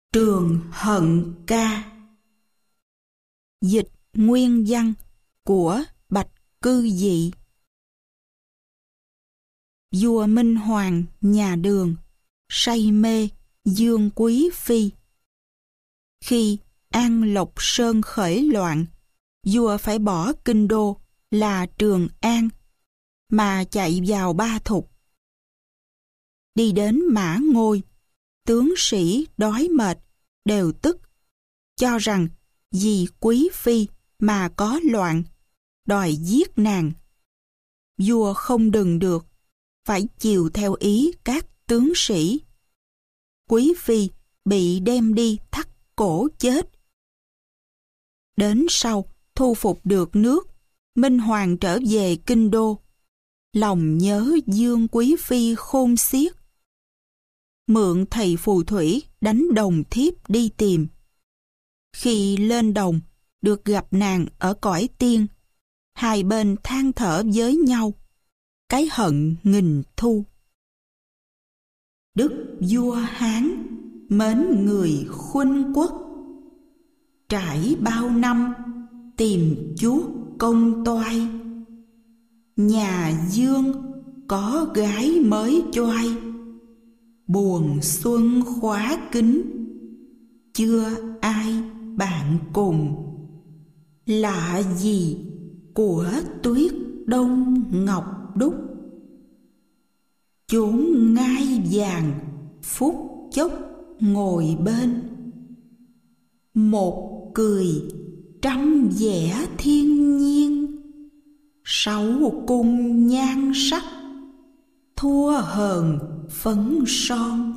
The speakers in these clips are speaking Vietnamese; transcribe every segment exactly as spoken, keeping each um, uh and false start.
Trường Hận Ca. Dịch nguyên văn của Bạch Cư Dị. Vua Minh Hoàng nhà Đường say mê Dương Quý Phi. Khi An Lộc Sơn khởi loạn, vua phải bỏ kinh đô là Trường An mà chạy vào Ba Thục. Đi đến Mã Ngôi, tướng sĩ đói mệt đều tức, cho rằng vì Quý Phi mà có loạn, đòi giết nàng. Vua không đừng được, phải chiều theo ý các tướng sĩ. Quý Phi bị đem đi thắt cổ chết. Đến sau thu phục được nước, Minh Hoàng trở về kinh đô, lòng nhớ Dương Quý Phi khôn xiết. Mượn thầy phù thủy đánh đồng thiếp đi tìm. Khi lên đồng, được gặp nàng ở cõi tiên, hai bên than thở với nhau, cái hận nghìn thu. Đức vua Hán mến người khuynh quốc, trải bao năm tìm chuốt công toai. Nhà Dương có gái mới choai, buồn xuân khóa kín, chưa ai bạn cùng. Lạ gì của tuyết đông ngọc đúc, chốn ngai vàng phút chốc ngồi bên. Một cười trăm vẻ thiên nhiên, sáu cung nhan sắc thua hờn phấn son.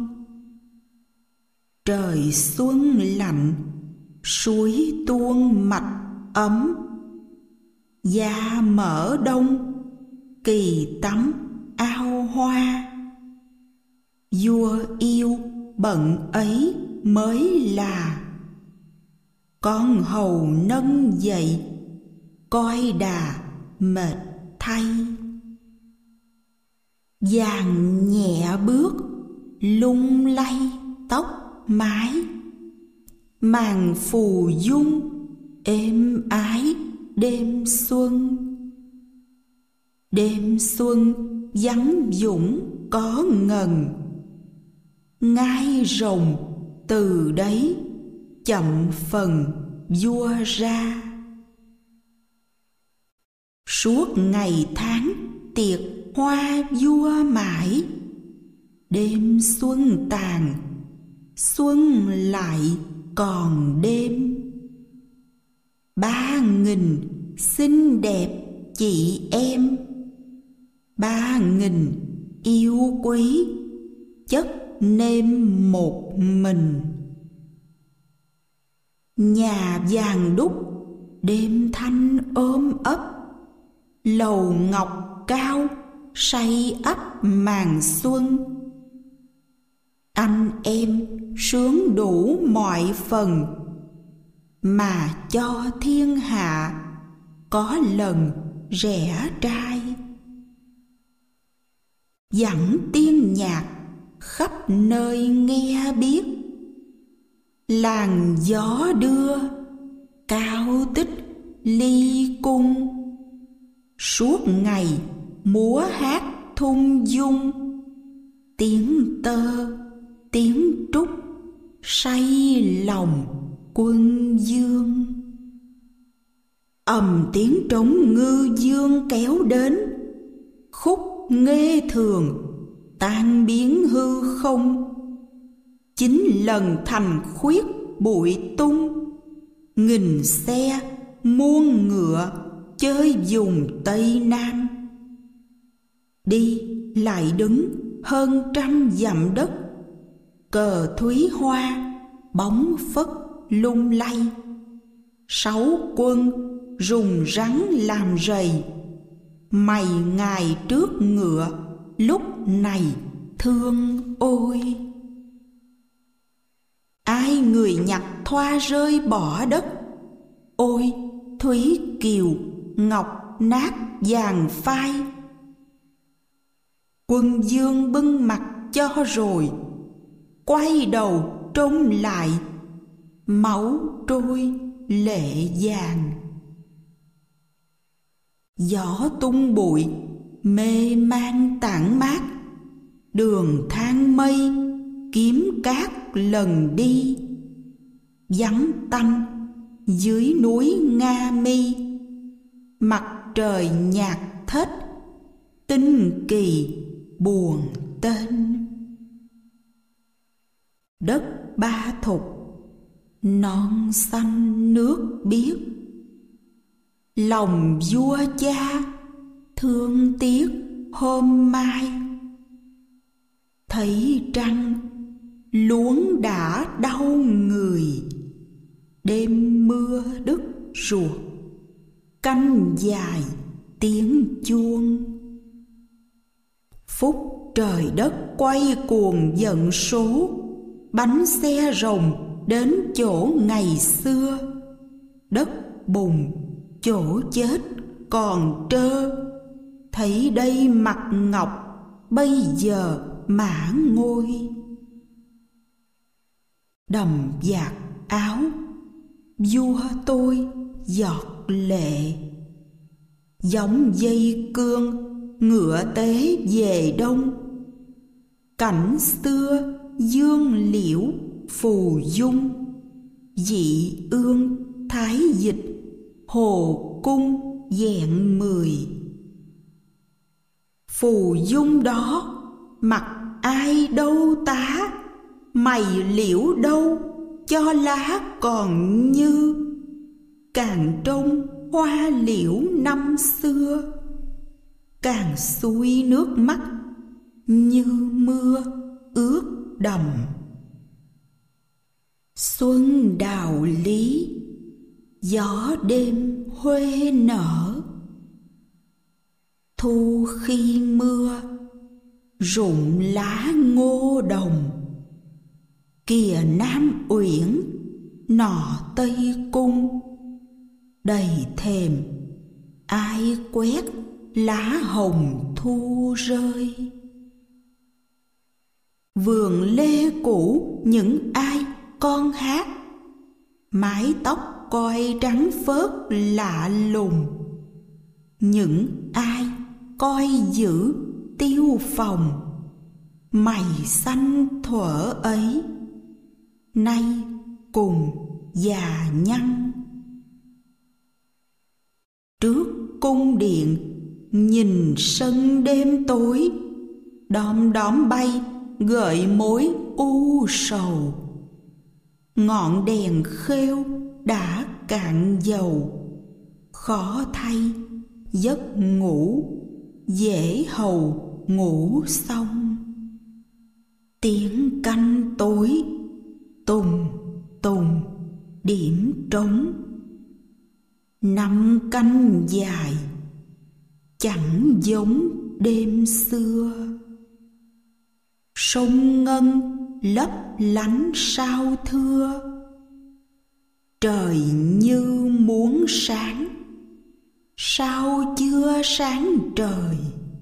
Trời xuân lạnh, suối tuôn mạch ấm, da mỡ đông, kỳ tắm ao hoa. Vua yêu bận ấy mới là, con hầu nâng dậy, coi đà mệt thay. Vàng nhẹ bước, lung lay tóc mái, màn phù dung êm ái đêm xuân. Đêm xuân vắng dũng có ngần, ngai rồng từ đấy chậm phần vua ra. Suốt ngày tháng tiệc hoa vua mãi, đêm xuân tàn, xuân lại còn đêm. Ba nghìn xinh đẹp chị em, ba nghìn yêu quý, chất nêm một mình. Nhà vàng đúc đêm thanh ôm ấp, lầu ngọc cao say ấp màn xuân. Anh em sướng đủ mọi phần, mà cho thiên hạ có lần rẻ trai. Dặn tiên nhạc khắp nơi nghe biết, làn gió đưa cao tích ly cung. Suốt ngày múa hát thung dung, tiếng tơ tiếng trúc say lòng quân dương. Ầm tiếng trống ngư dương kéo đến, khúc nghê thường tan biến hư không. Chín lần thành khuyết bụi tung, nghìn xe muôn ngựa chơi vùng Tây Nam. Đi lại đứng hơn trăm dặm đất, cờ thúy hoa bóng phất lung lay. Sáu quân rùng rắn làm rầy, mày ngài trước ngựa lúc này thương ôi. Ai người nhặt thoa rơi bỏ đất, ôi thúy kiều ngọc nát vàng phai. Quân Dương bưng mặt cho rồi, quay đầu trông lại, máu trôi lệ vàng. Gió tung bụi mê man tản mát, đường thang mây kiếm cát lần đi. Vắng tanh dưới núi Nga Mi, mặt trời nhạt thết, tinh kỳ buồn tên. Đất Ba Thục non xanh nước biếc, lòng vua cha thương tiếc hôm mai. Thấy trăng luống đã đau người, đêm mưa đứt ruột, canh dài tiếng chuông. Phút trời đất quay cuồng giận số, bánh xe rồng đến chỗ ngày xưa. Đất bùn chỗ chết còn trơ, thấy đây mặt ngọc bây giờ mã ngôi. Đầm vạt áo vua tôi giọt lệ, giống dây cương ngựa tế về đông. Cảnh xưa dương liễu phù dung, dị ương thái dịch hồ cung vẹn mười. Phù dung đó mặc ai đâu tá, mày liễu đâu cho lá còn như. Càng trông hoa liễu năm xưa, càng xuôi nước mắt như mưa ướt đầm. Xuân đào lý gió đêm huê nở, thu khi mưa rụng lá ngô đồng. Kìa Nam Uyển nọ Tây Cung, đầy thềm ai quét lá hồng thu rơi. Vườn lê cũ những ai con hát, mái tóc coi trắng phớt lạ lùng. Những ai coi giữ tiêu phòng, mày xanh thuở ấy nay cùng già nhăn. Trước cung điện nhìn sân đêm tối, đom đóm bay gợi mối u sầu. Ngọn đèn khêu đã cạn dầu, khó thay giấc ngủ dễ hầu ngủ xong. Tiếng canh tối tùng tùng điểm trống, năm canh dài chẳng giống đêm xưa. Sông ngân lấp lánh sao thưa, trời như muốn sáng, sao chưa sáng trời.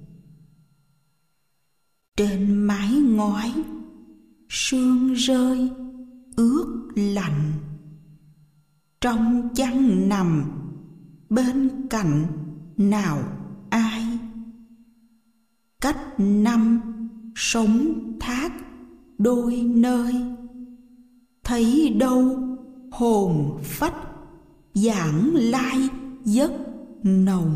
Trên mái ngói sương rơi ướt lạnh, trong chăn nằm bên cạnh nào ai. Cách năm sống thác đôi nơi, thấy đâu hồn phách vãng lai giấc nồng.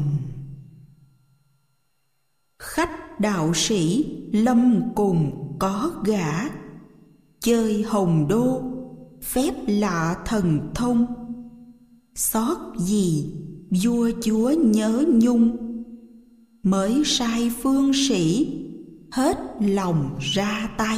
Khách đạo sĩ lâm cùng có gã, chơi hồng đô phép lạ thần thông. Xót gì vua chúa nhớ nhung, mới sai phương sĩ hết lòng ra tay.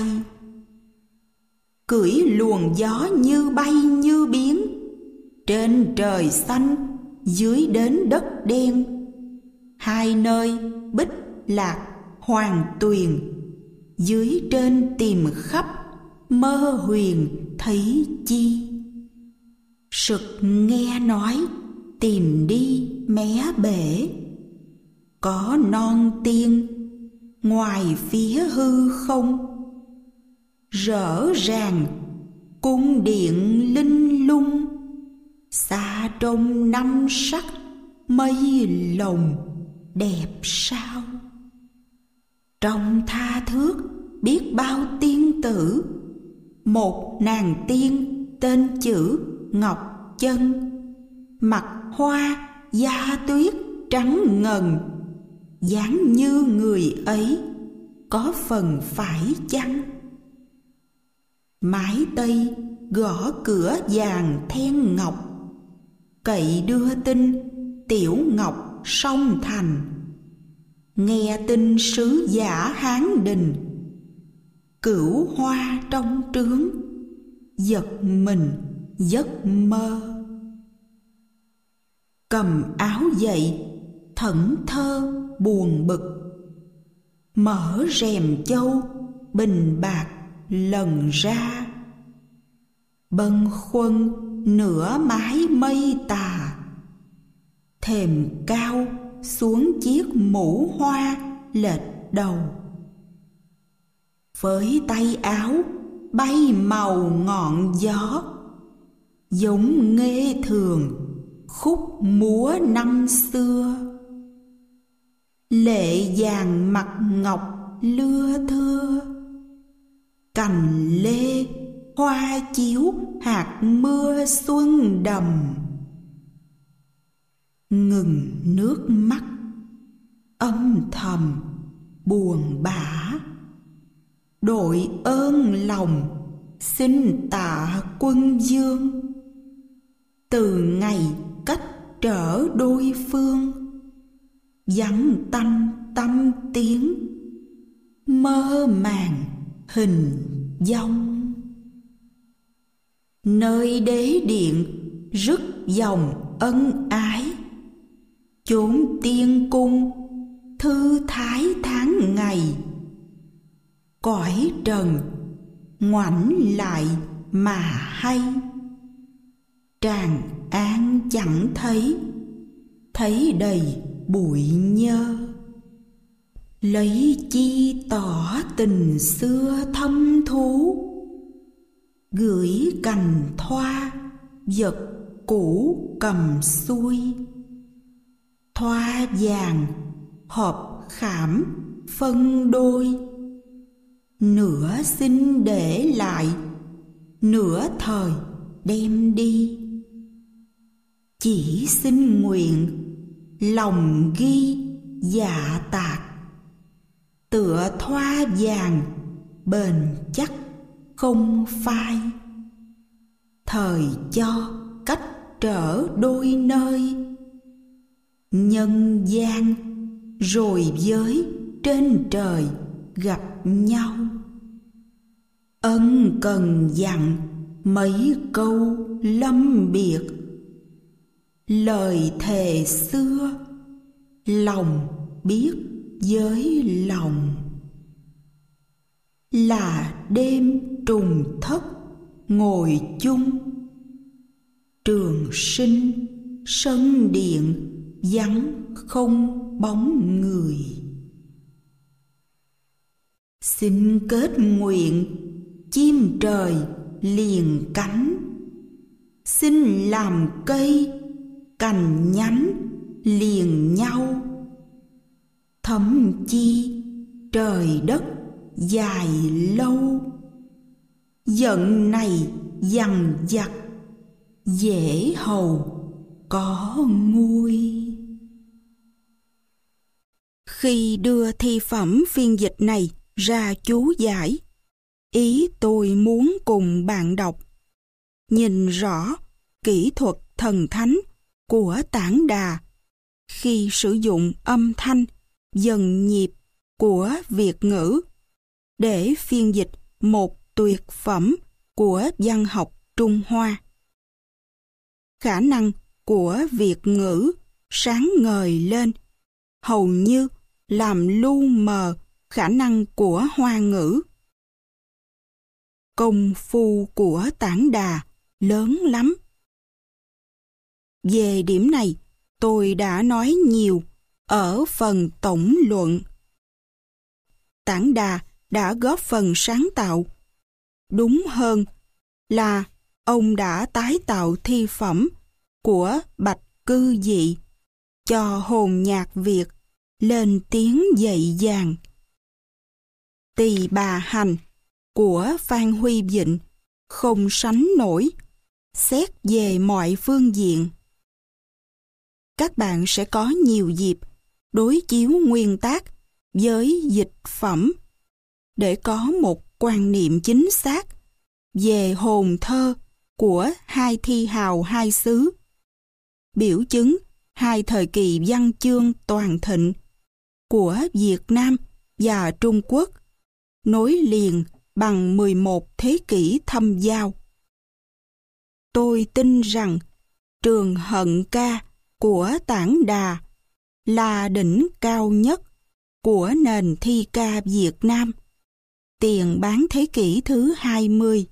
Cưỡi luồng gió như bay như biến, trên trời xanh dưới đến đất đen. Hai nơi bích lạc hoàng tuyền, dưới trên tìm khắp mơ huyền thấy chi. Sực nghe nói tìm đi mé bể, có non tiên ngoài phía hư không. Rõ ràng cung điện linh lung, xa trong năm sắc mây lồng đẹp sao. Trong tha thước biết bao tiên tử, một nàng tiên tên chữ Ngọc Chân, mặt hoa da tuyết trắng ngần, dáng như người ấy có phần phải chăng. Mái tây gõ cửa vàng then ngọc, cậy đưa tin Tiểu Ngọc song thành. Nghe tin sứ giả Hán Đình, cửu hoa trong trướng, giật mình giấc mơ. Cầm áo dậy thẫn thơ buồn bực, mở rèm châu bình bạc lần ra. Bâng khuâng nửa mái mây tà, thềm cao xuống chiếc mũ hoa lệch đầu. Với tay áo bay màu ngọn gió, giống nghe thường khúc múa năm xưa. Lệ vàng mặt ngọc lưa thưa, cành lê hoa chiếu hạt mưa xuân đầm. Ngừng nước mắt âm thầm buồn bã, đội ơn lòng xin tạ quân vương. Từ ngày cách trở đôi phương, vắng tanh tâm tiếng, mơ màng hình dong. Nơi đế điện rứt dòng ân ái, chốn tiên cung thư thái tháng ngày. Cõi trần ngoảnh lại mà hay, Tràng An chẳng thấy, thấy đầy bụi nhơ. Lấy chi tỏ tình xưa thâm thú, gửi cành thoa vật cũ cầm xuôi. Thoa vàng hộp khảm phân đôi, nửa xin để lại, nửa thời đem đi. Chỉ xin nguyện lòng ghi dạ tạc, tựa thoa vàng bền chắc không phai. Thời cho cách trở đôi nơi, nhân gian rồi với trên trời gặp nhau. Ân cần dặn mấy câu lâm biệt, lời thề xưa lòng biết với lòng. Là đêm trùng thất ngồi chung, trường sinh sân điện vắng không bóng người. Xin kết nguyện chim trời liền cánh, xin làm cây cành nhánh liền nhau. Thấm chi trời đất dài lâu, giận này dằn vặt dễ hầu có nguôi. Khi đưa thi phẩm phiên dịch này ra chú giải, ý tôi muốn cùng bạn đọc nhìn rõ kỹ thuật thần thánh của Tản Đà khi sử dụng âm thanh dần nhịp của Việt ngữ để phiên dịch một tuyệt phẩm của văn học Trung Hoa. Khả năng của Việt ngữ sáng ngời lên, hầu như làm lu mờ khả năng của Hoa ngữ. Công phu của Tản Đà lớn lắm. Về điểm này, tôi đã nói nhiều ở phần tổng luận. Tản Đà đã góp phần sáng tạo, đúng hơn là ông đã tái tạo thi phẩm của Bạch Cư Dị cho hồn nhạc Việt lên tiếng dậy dàng. Tỳ Bà Hành của Phan Huy Vịnh không sánh nổi, xét về mọi phương diện. Các bạn sẽ có nhiều dịp đối chiếu nguyên tác với dịch phẩm để có một quan niệm chính xác về hồn thơ của hai thi hào hai xứ, biểu chứng hai thời kỳ văn chương toàn thịnh của Việt Nam và Trung Quốc, nối liền bằng mười một thế kỷ thâm giao. Tôi tin rằng Trường Hận Ca của Tản Đà là đỉnh cao nhất của nền thi ca Việt Nam tiền bán thế kỷ thứ hai mươi.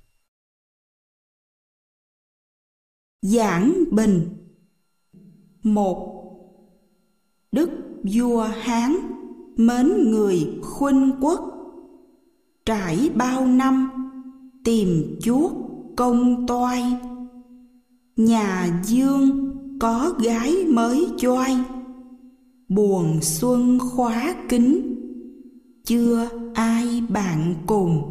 Giảng Bình. Một. Đức vua Hán mến người khuynh quốc, trải bao năm tìm chuốt công toai. Nhà Dương có gái mới choai, buồn xuân khóa kín, chưa ai bạn cùng.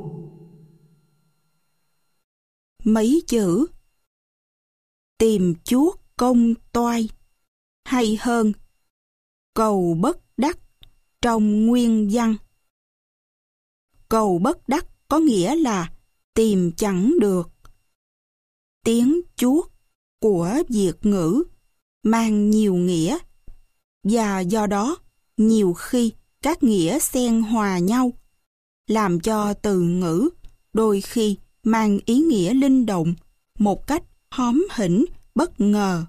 Mấy chữ tìm chuốt công toai hay hơn cầu bất đắc trong nguyên văn. Cầu bất đắc có nghĩa là tìm chẳng được. Tiếng chuốt của Việt ngữ mang nhiều nghĩa, và do đó nhiều khi các nghĩa xen hòa nhau, làm cho từ ngữ đôi khi mang ý nghĩa linh động một cách hóm hỉnh bất ngờ.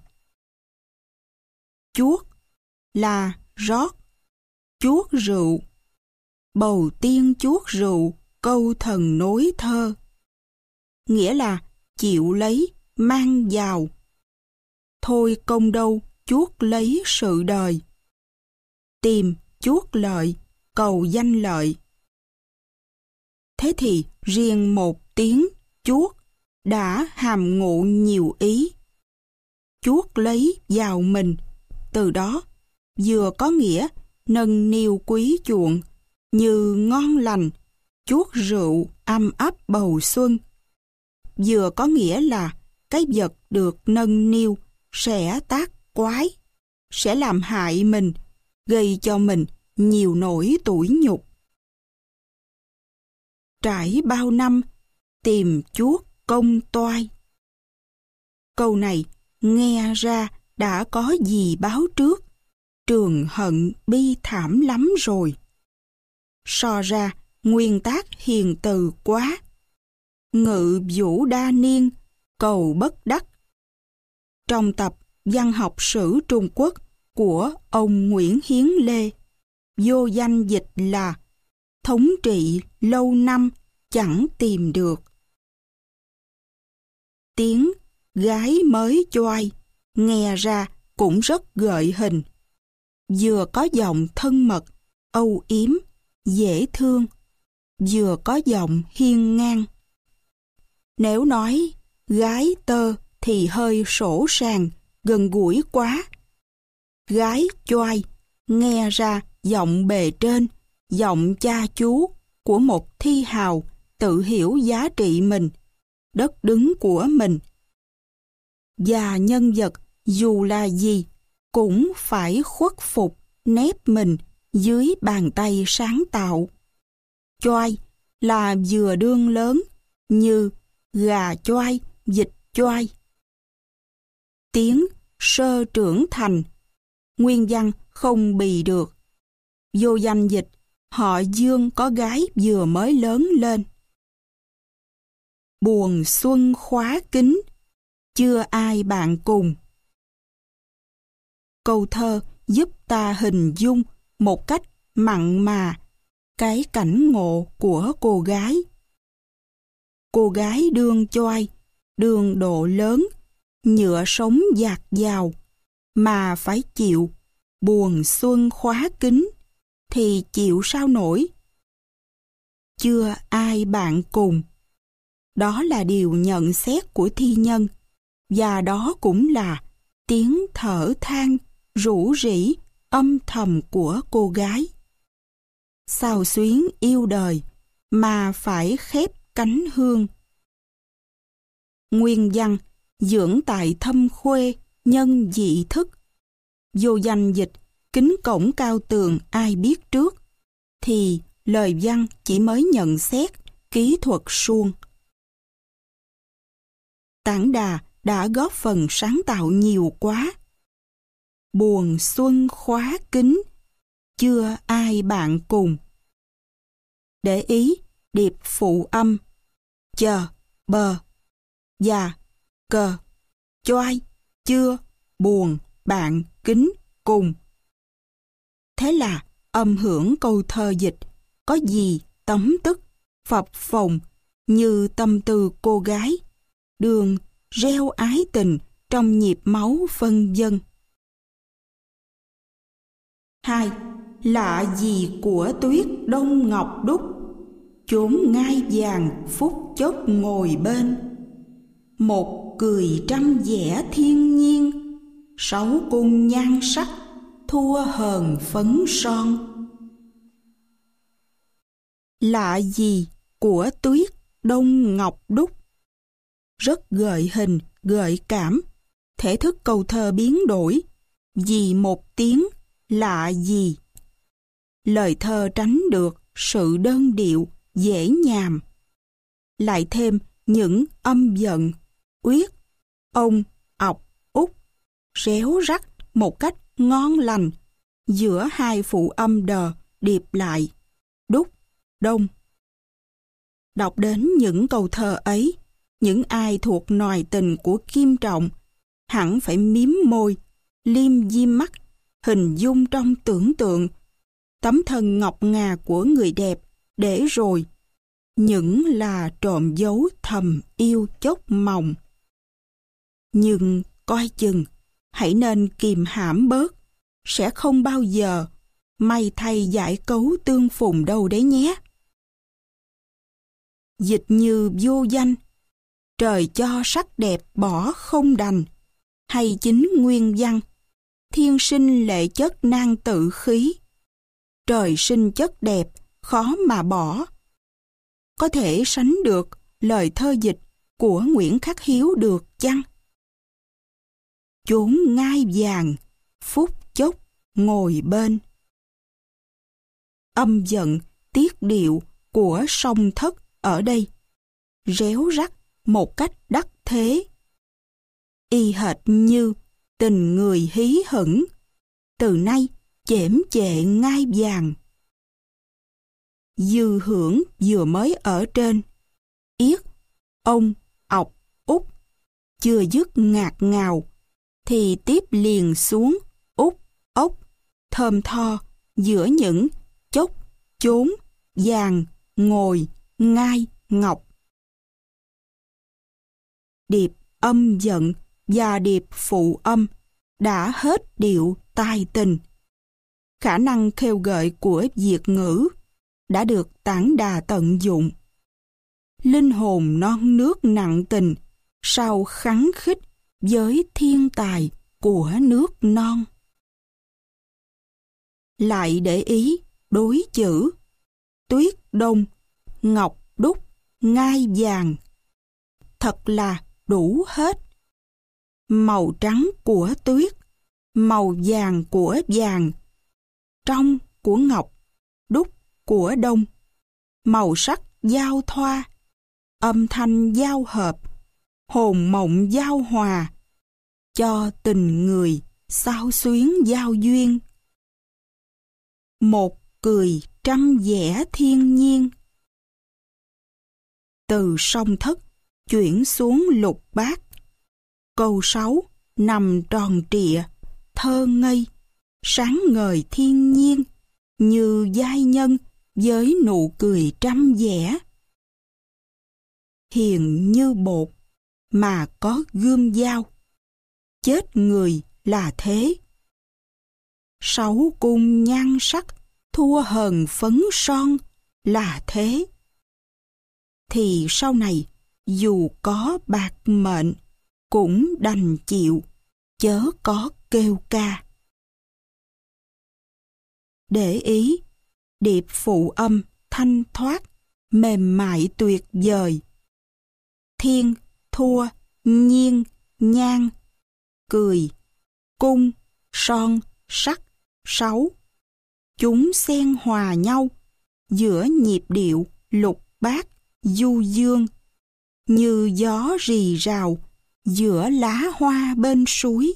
Chuốt là rót, chuốt rượu. Bầu tiên chuốt rượu, câu thần nối thơ. Nghĩa là chịu lấy, mang vào. Thôi công đâu chuốt lấy sự đời. Tìm chuốt lợi, cầu danh lợi. Thế thì riêng một tiếng chuốt đã hàm ngụ nhiều ý. Chuốt lấy vào mình, từ đó vừa có nghĩa nâng niu quý chuộng như ngon lành, chuốt rượu âm ấp bầu xuân, vừa có nghĩa là cái vật được nâng niu sẽ tác quái, sẽ làm hại mình, gây cho mình nhiều nỗi tủi nhục. Trải bao năm tìm chuốt công toai. Câu này nghe ra đã có gì báo trước Trường Hận bi thảm lắm rồi. So ra nguyên tác hiền từ quá. Ngự vũ đa niên, cầu bất đắc. Trong tập Văn học sử Trung Quốc của ông Nguyễn Hiến Lê, vô danh dịch là thống trị lâu năm chẳng tìm được. Tiếng gái mới choai nghe ra cũng rất gợi hình, vừa có giọng thân mật, âu yếm, dễ thương, vừa có giọng hiên ngang. Nếu nói gái tơ thì hơi sổ sàng, gần gũi quá. Gái choai nghe ra giọng bề trên, giọng cha chú của một thi hào tự hiểu giá trị mình, đất đứng của mình. Và nhân vật dù là gì cũng phải khuất phục nép mình dưới bàn tay sáng tạo. Choai là vừa đương lớn như gà choai, vịt choai. Tiếng sơ trưởng thành, nguyên văn không bì được. Vô danh dịch, họ Dương có gái vừa mới lớn lên. Buồn xuân khóa kín, chưa ai bạn cùng. Câu thơ giúp ta hình dung một cách mặn mà cái cảnh ngộ của cô gái. Cô gái đương choai, đương độ lớn, nhựa sống dạt dào, mà phải chịu buồn xuân khóa kín, thì chịu sao nổi. Chưa ai bạn cùng. Đó là điều nhận xét của thi nhân, và đó cũng là tiếng thở than, rủ rỉ, âm thầm của cô gái. Xao xuyến yêu đời, mà phải khép cánh hương. Nguyên văn dưỡng tại thâm khuê, nhân dị thức. Vô danh dịch kính cổng cao tường ai biết trước, thì lời văn chỉ mới nhận xét kỹ thuật suông. Tản Đà đã góp phần sáng tạo nhiều quá. Buồn xuân khóa kính, chưa ai bạn cùng. Để ý điệp phụ âm chờ, bờ, và cờ, choai, chưa, buồn, bạn, kính, cùng. Thế là âm hưởng câu thơ dịch có gì tấm tức, phập phồng như tâm tư cô gái, đường reo ái tình trong nhịp máu phân vân. Hai. Lạ gì của tuyết đông ngọc đúc, chốn ngai vàng phút chốc ngồi bên. Một cười trăm vẻ thiên nhiên, sáu cung nhan sắc thua hờn phấn son. Lạ gì của tuyết đông ngọc đúc, rất gợi hình, gợi cảm. Thể thức câu thơ biến đổi vì một tiếng lạ gì. Lời thơ tránh được sự đơn điệu, dễ nhàm. Lại thêm những âm giận, uyết, ông, ọc, út, réo rắt một cách ngon lành giữa hai phụ âm đờ điệp lại, đúc, đông. Đọc đến những câu thơ ấy, những ai thuộc nòi tình của Kim Trọng hẳn phải miếm môi, liêm diêm mắt, hình dung trong tưởng tượng tấm thân ngọc ngà của người đẹp, để rồi những là trộm dấu thầm yêu chốc mộng. Nhưng coi chừng, hãy nên kìm hãm bớt, sẽ không bao giờ may thay giải cấu tương phùng đâu đấy nhé. Dịch như vô danh, trời cho sắc đẹp bỏ không đành, hay chính nguyên văn, thiên sinh lệ chất nan tự khí. Trời sinh chất đẹp, khó mà bỏ. Có thể sánh được lời thơ dịch của Nguyễn Khắc Hiếu được chăng? Chốn ngai vàng, phút chốc ngồi bên. Âm giận, tiết điệu của song thất ở đây réo rắt một cách đắc thế, y hệt như tình người hí hửng, từ nay chễm chệ ngai vàng. Dư hưởng vừa mới ở trên, yết, ông, ọc, út, chưa dứt ngạt ngào, thì tiếp liền xuống út, ốc, thơm tho giữa những chốc, chốn, vàng, ngồi, ngai, ngọc. Điệp âm giận và điệp phụ âm đã hết điệu tài tình. Khả năng khêu gợi của Việt ngữ đã được Tản Đà tận dụng. Linh hồn non nước nặng tình sao khắng khích với thiên tài của nước non. Lại để ý đối chữ tuyết đông, ngọc đúc, ngai vàng. Thật là đủ hết. Màu trắng của tuyết, màu vàng của vàng, trong của ngọc, đúc của đông, màu sắc giao thoa, âm thanh giao hợp, hồn mộng giao hòa, cho tình người xao xuyến giao duyên. Một cười trăm vẻ thiên nhiên. Từ song thất chuyển xuống lục bát. Câu sáu nằm tròn trịa, thơ ngây, sáng ngời thiên nhiên, như giai nhân với nụ cười trăm vẻ. Hiền như bột mà có gươm dao, chết người là thế. Sáu cung nhan sắc thua hờn phấn son là thế. Thì sau này dù có bạc mệnh, cũng đành chịu, chớ có kêu ca. Để ý, điệp phụ âm thanh thoát, mềm mại tuyệt vời. Thiên, thua, nhiên, nhan, cười, cung, son, sắc, sáu. Chúng xen hòa nhau giữa nhịp điệu lục bát du dương, như gió rì rào giữa lá hoa bên suối.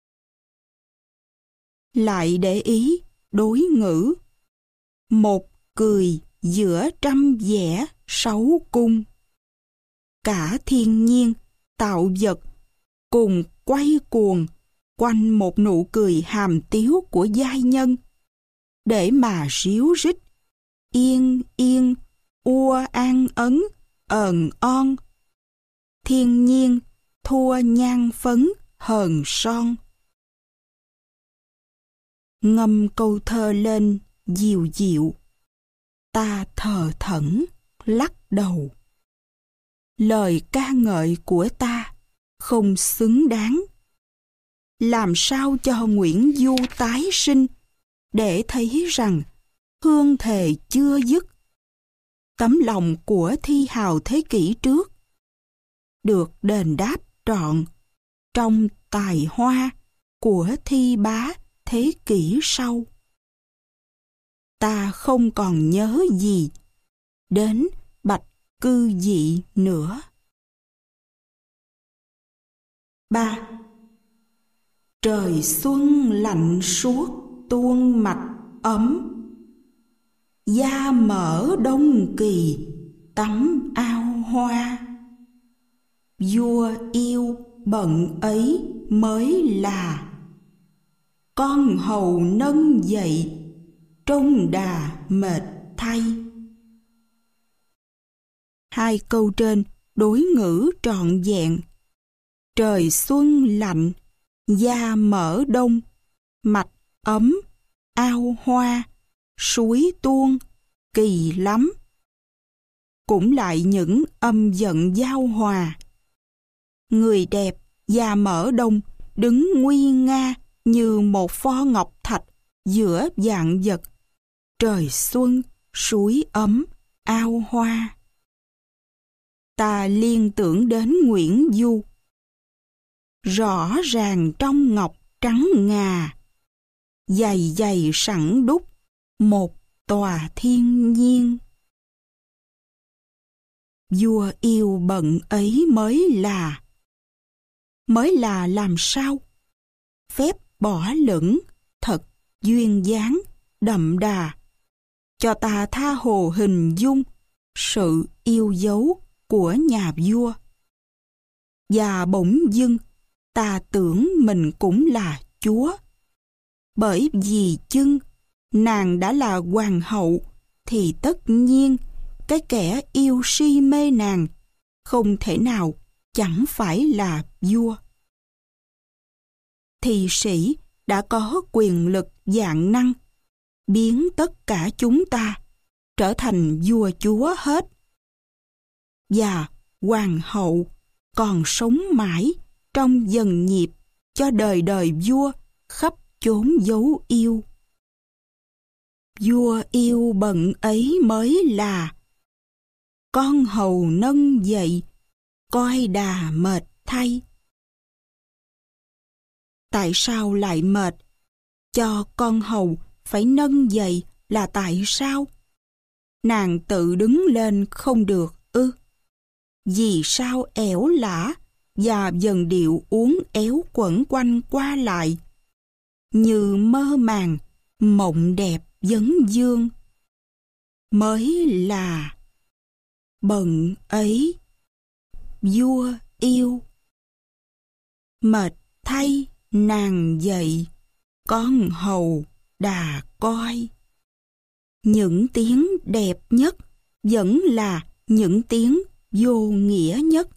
Lại để ý đối ngữ, một cười giữa trăm vẻ sáu cung. Cả thiên nhiên tạo vật cùng quay cuồng quanh một nụ cười hàm tiếu của giai nhân, để mà ríu rít yên yên ua an ấn ờn on. Thiên nhiên thua nhan phấn hờn son. Ngâm câu thơ lên dịu dịu, ta thờ thẫn lắc đầu. Lời ca ngợi của ta không xứng đáng. Làm sao cho Nguyễn Du tái sinh, để thấy rằng hương thề chưa dứt. Tấm lòng của thi hào thế kỷ trước được đền đáp trọn trong tài hoa của thi bá thế kỷ sau. Ta không còn nhớ gì đến Bạch Cư Dị nữa. ba. Trời xuân lạnh suốt tuôn mạch ấm, da mỡ đông kỳ tắm ao hoa. Vua yêu bận ấy mới là, con hầu nâng dậy trông đà mệt thay. Hai câu trên đối ngữ trọn vẹn. Trời xuân lạnh, da mỡ đông, mạch ấm, ao hoa, suối tuôn, kỳ lắm. Cũng lại những âm giận giao hòa. Người đẹp, da mỡ đông, đứng nguy nga như một pho ngọc thạch giữa vạn vật. Trời xuân, suối ấm, ao hoa. Ta liên tưởng đến Nguyễn Du. Rõ ràng trong ngọc trắng ngà, dày dày sẵn đúc một tòa thiên nhiên. Vua yêu bận ấy mới là. Mới là làm sao? Phép bỏ lửng, thật duyên dáng, đậm đà. Cho ta tha hồ hình dung sự yêu dấu của nhà vua. Và bỗng dưng ta tưởng mình cũng là chúa. Bởi vì chưng nàng đã là hoàng hậu, thì tất nhiên cái kẻ yêu si mê nàng không thể nào chẳng phải là vua. Thị sĩ đã có quyền lực vạn năng, biến tất cả chúng ta trở thành vua chúa hết. Và hoàng hậu còn sống mãi trong dần nhịp cho đời đời vua khắp chốn dấu yêu. Vua yêu bận ấy mới là, con hầu nâng dậy coi đà mệt thay. Tại sao lại mệt? Cho con hầu phải nâng dậy là tại sao? Nàng tự đứng lên không được ư? Vì sao ẻo lả và dần điệu uốn éo quẩn quanh qua lại, như mơ màng mộng đẹp vấn dương? Mới là bận ấy vua yêu. Mệt thay nàng dậy con hầu đà coi. Những tiếng đẹp nhất vẫn là những tiếng vô nghĩa nhất.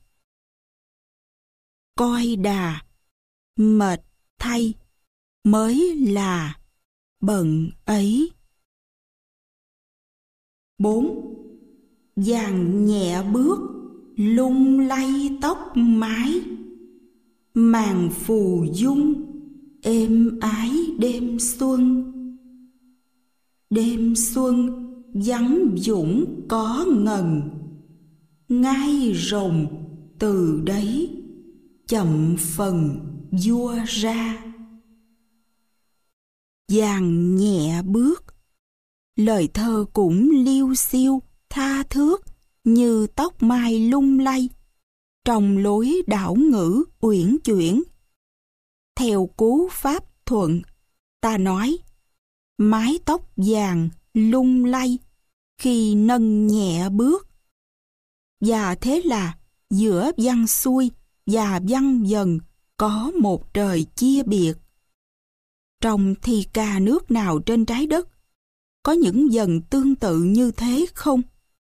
Coi đà, mệt thay mới là bận ấy. bốn. Dàng nhẹ bước lung lay tóc mái, màn phù dung êm ái đêm xuân. Đêm xuân vắng dũng có ngần, ngai rồng từ đấy chậm phần vua ra. Vàng nhẹ bước, lời thơ cũng liêu xiêu tha thước như tóc mai lung lay, trong lối đảo ngữ uyển chuyển. Theo cú pháp thuận, ta nói mái tóc vàng lung lay khi nâng nhẹ bước. Và thế là giữa văn xuôi và văn dần có một trời chia biệt. Trong thi ca nước nào trên trái đất có những dần tương tự như thế không?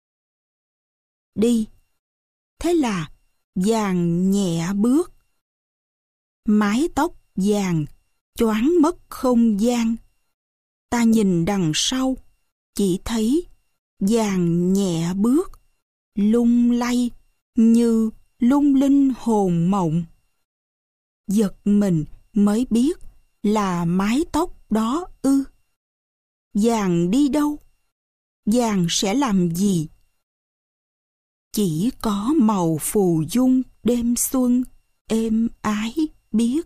Đi, thế là vàng nhẹ bước. Mái tóc vàng choáng mất không gian. Ta nhìn đằng sau, chỉ thấy vàng nhẹ bước, lung lay như lung linh hồn mộng. Giật mình mới biết là mái tóc đó ư. Vàng đi đâu? Vàng sẽ làm gì? Chỉ có màu phù dung đêm xuân êm ái biết.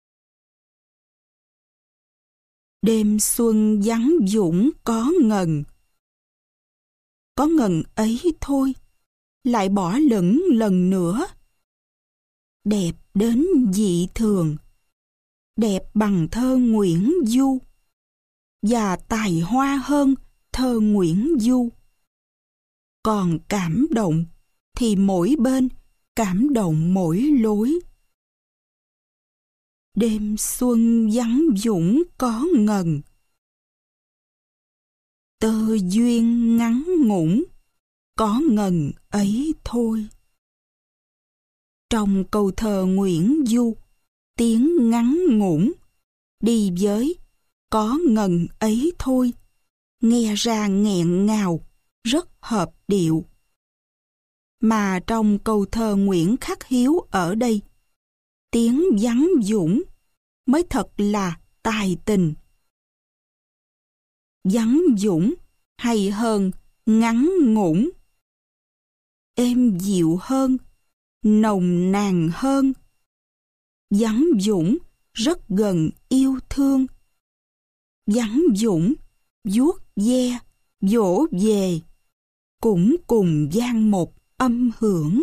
Đêm xuân vắng dũng có ngần. Có ngần ấy thôi, lại bỏ lửng lần nữa. Đẹp đến dị thường, đẹp bằng thơ Nguyễn Du, và tài hoa hơn thơ Nguyễn Du. Còn cảm động thì mỗi bên cảm động mỗi lối. Đêm xuân vắng dũng có ngần. Tơ duyên ngắn ngủn, có ngần ấy thôi. Trong câu thơ Nguyễn Du, tiếng ngắn ngủn đi với có ngần ấy thôi, nghe ra nghẹn ngào, rất hợp điệu. Mà trong câu thơ Nguyễn Khắc Hiếu ở đây, tiếng vắng dũng mới thật là tài tình. Vắng dũng hay hơn ngắn ngủn, êm dịu hơn, nồng nàn hơn. Vắng dũng rất gần yêu thương. Vắng dũng vuốt ve, vỗ về, cũng cùng vang một âm hưởng.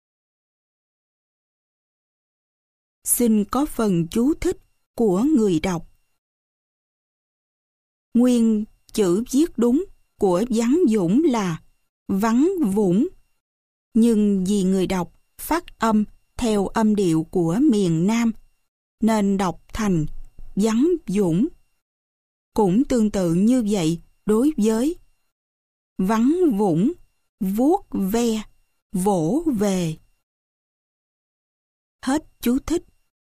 Xin có phần chú thích của người đọc. Nguyên chữ viết đúng của vắng dũng là vắng vũng, nhưng vì người đọc phát âm theo âm điệu của miền Nam nên đọc thành vắng dũng. Cũng tương tự như vậy đối với vắng vũng, vuốt ve, vỗ về. Hết chú thích.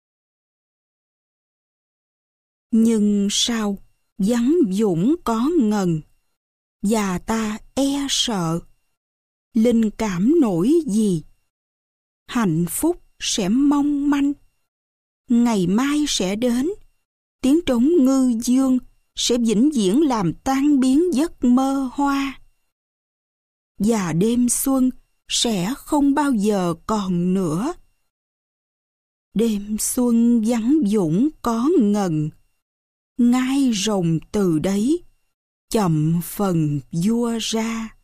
Nhưng sao vắng dũng có ngần, và ta e sợ. Linh cảm nổi gì? Hạnh phúc sẽ mong manh. Ngày mai sẽ đến, tiếng trống ngư dương sẽ vĩnh viễn làm tan biến giấc mơ hoa. Và đêm xuân sẽ không bao giờ còn nữa. Đêm xuân vắng dũng có ngần, ngai rồng từ đấy chậm phần vua ra.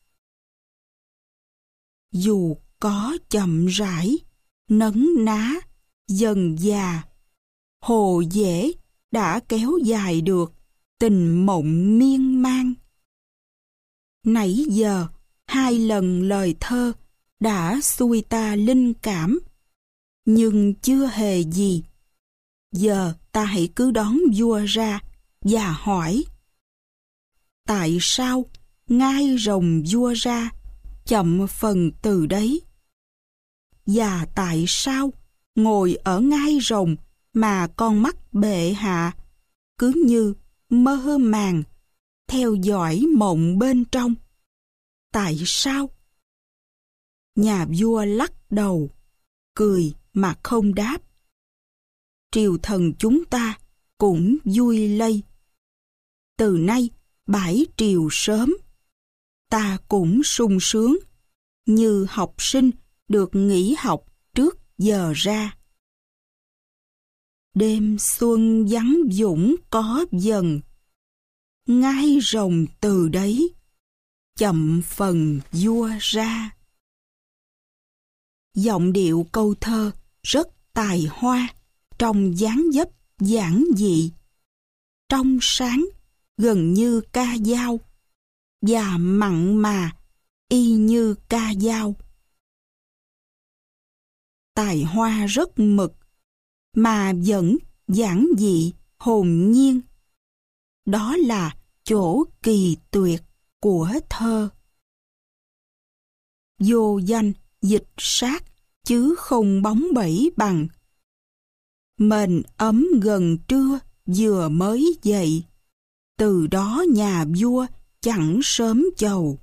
Dù có chậm rãi, nấn ná, dần già, hồ dễ đã kéo dài được tình mộng miên man. Nãy giờ hai lần lời thơ đã xuôi ta linh cảm, nhưng chưa hề gì. Giờ ta hãy cứ đón vua ra và hỏi: tại sao ngai rồng vua ra chậm phần từ đấy? Và tại sao ngồi ở ngai rồng mà con mắt bệ hạ cứ như mơ màng theo dõi mộng bên trong? Tại sao? Nhà vua lắc đầu, cười mà không đáp. Triều thần chúng ta cũng vui lây. Từ nay bãi triều sớm, ta cũng sung sướng, như học sinh được nghỉ học trước giờ ra. Đêm xuân vắng dũng có dần, ngai rồng từ đấy, chậm phần vua ra. Giọng điệu câu thơ rất tài hoa, trong dáng dấp giản dị, trong sáng gần như ca dao, và mặn mà y như ca dao. Tài hoa rất mực, mà vẫn giản dị hồn nhiên. Đó là chỗ kỳ tuyệt của thơ. Vô danh dịch sát, chứ không bóng bẩy bằng. Mền ấm gần trưa vừa mới dậy, từ đó nhà vua chẳng sớm chầu.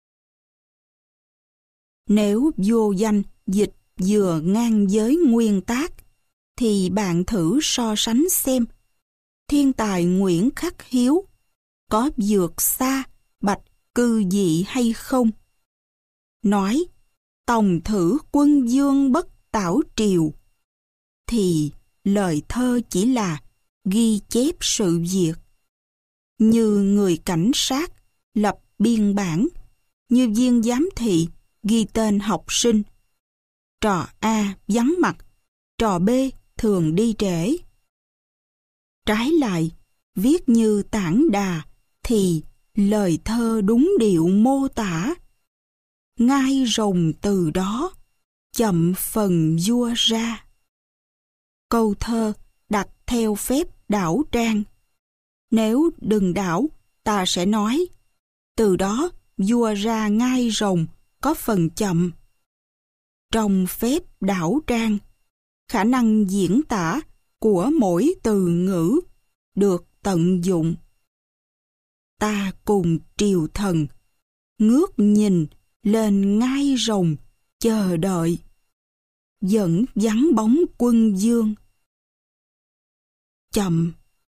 Nếu vô danh dịch vừa ngang với nguyên tác, thì bạn thử so sánh xem, thiên tài Nguyễn Khắc Hiếu có vượt xa Bạch Cư Dị hay không? Nói tòng thử quân vương bất tảo triều, thì lời thơ chỉ là ghi chép sự việc. Như người cảnh sát lập biên bản, như viên giám thị ghi tên học sinh. Trò A vắng mặt, trò B thường đi trễ. Trái lại, viết như tản đà thì lời thơ đúng điệu mô tả. Ngai rồng từ đó, chậm phần vua ra. Câu thơ đặt theo phép đảo trang. Nếu đừng đảo, ta sẽ nói, từ đó vua ra ngai rồng có phần chậm. Trong phép đảo trang, khả năng diễn tả của mỗi từ ngữ được tận dụng. Ta cùng triều thần ngước nhìn lên ngai rồng chờ đợi, vẫn vắng bóng quân vương. Chậm,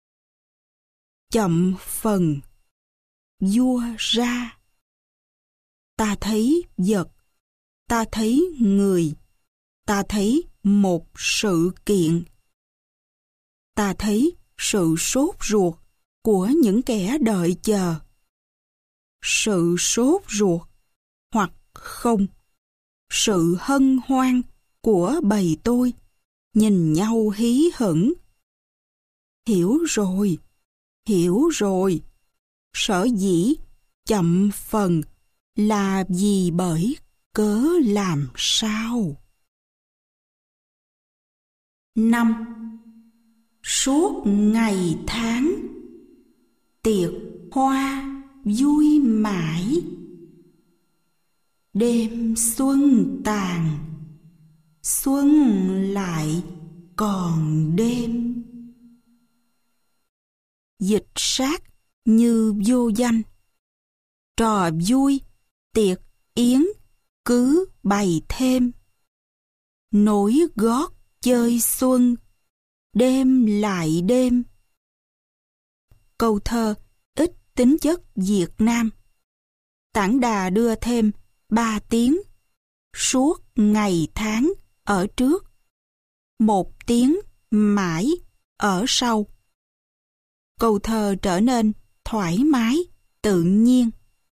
chậm phần vua ra. Ta thấy vật, ta thấy người, ta thấy một sự kiện. Ta thấy sự sốt ruột của những kẻ đợi chờ. Sự sốt ruột hoặc không, sự hân hoan của bầy tôi nhìn nhau hí hửng. Hiểu rồi, hiểu rồi, sở dĩ chậm phần là vì bởi cớ làm sao. Năm. Suốt ngày tháng, tiệc hoa vui mãi. Đêm xuân tàn, xuân lại còn đêm. Dịch sát như vô danh. Trò vui, tiệc yến cứ bày thêm. Nối gót chơi xuân, đêm lại đêm. Câu thơ ít tính chất Việt Nam. Tản đà đưa thêm ba tiếng suốt ngày tháng ở trước, một tiếng mãi ở sau. Câu thơ trở nên thoải mái, tự nhiên.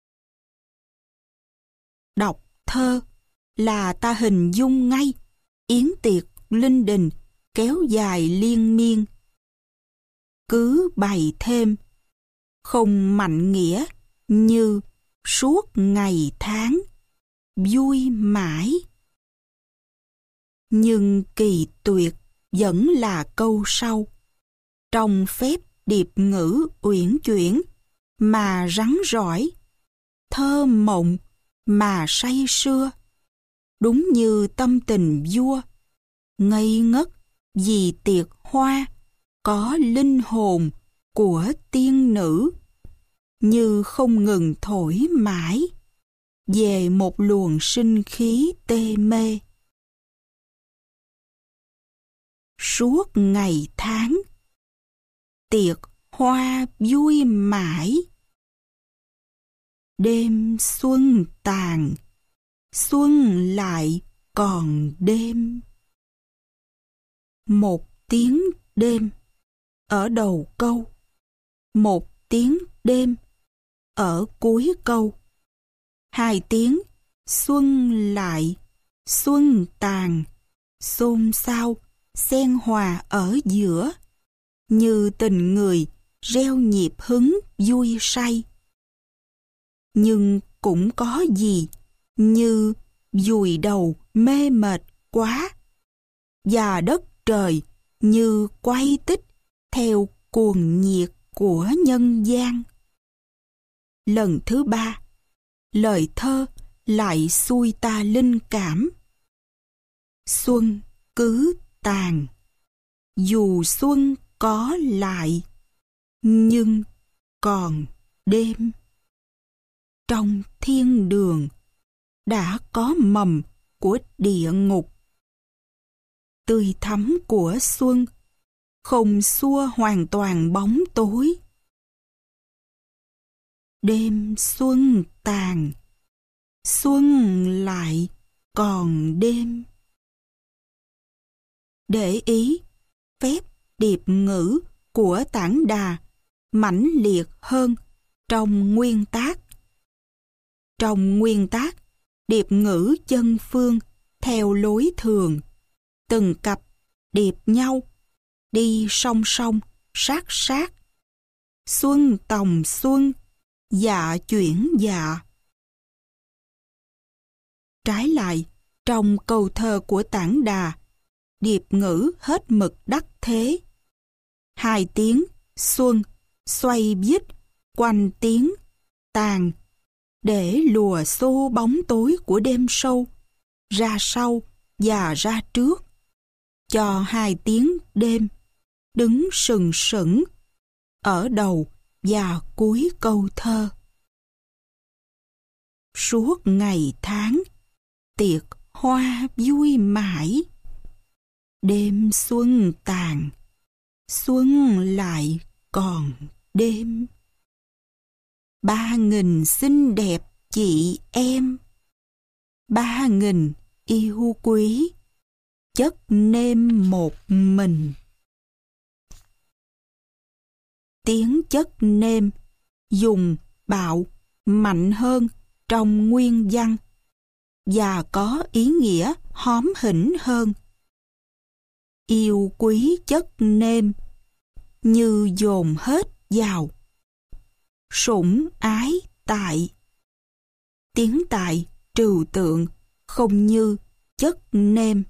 Đọc thơ là ta hình dung ngay yến tiệc linh đình kéo dài liên miên. Cứ bày thêm, không mạnh nghĩa như suốt ngày tháng, vui mãi. Nhưng kỳ tuyệt vẫn là câu sau. Trong phép điệp ngữ uyển chuyển mà rắn rỏi, thơ mộng mà say sưa. Đúng như tâm tình vua, ngây ngất vì tiệc hoa có linh hồn của tiên nữ, như không ngừng thổi mãi về một luồng sinh khí tê mê. suốt ngày tháng. Tiệc hoa vui mãi. Đêm xuân tàn, xuân lại còn đêm. Một tiếng đêm ở đầu câu, một tiếng đêm ở cuối câu. Hai tiếng xuân lại, xuân tàn, xôn xao, xen hòa ở giữa, như tình người reo nhịp hứng vui say. Nhưng cũng có gì như vùi đầu mê mệt quá, và đất trời như quay tích theo cuồng nhiệt của nhân gian. Lần thứ ba, lời thơ lại xuôi ta linh cảm. Xuân cứ tàn, dù xuân có lại, nhưng còn đêm. Trong thiên đường đã có mầm của địa ngục. Tươi thắm của xuân không xua hoàn toàn bóng tối. Đêm xuân tàn, xuân lại còn đêm. Để ý phép điệp ngữ của Tản Đà mãnh liệt hơn trong nguyên tác. Trong nguyên tác, điệp ngữ chân phương theo lối thường, từng cặp điệp nhau, đi song song, sát sát. Xuân tòng xuân, dạ chuyển dạ. Trái lại, trong câu thơ của Tản Đà, điệp ngữ hết mực đắc thế. Hai tiếng xuân xoay vít quanh tiếng tàn, để lùa xô bóng tối của đêm sâu ra sau và ra trước, cho hai tiếng đêm đứng sừng sững ở đầu và cuối câu thơ. Suốt ngày tháng, tiệc hoa vui mãi. Đêm xuân tàn, xuân lại còn đêm. Ba nghìn xinh đẹp chị em, ba nghìn yêu quý, chất nêm một mình. Tiếng chất nêm dùng bạo mạnh hơn trong nguyên văn và có ý nghĩa hóm hỉnh hơn. Yêu quý chất nêm như dồn hết vào. Sủng ái tại. Tiếng tại trừu tượng không như chất nêm.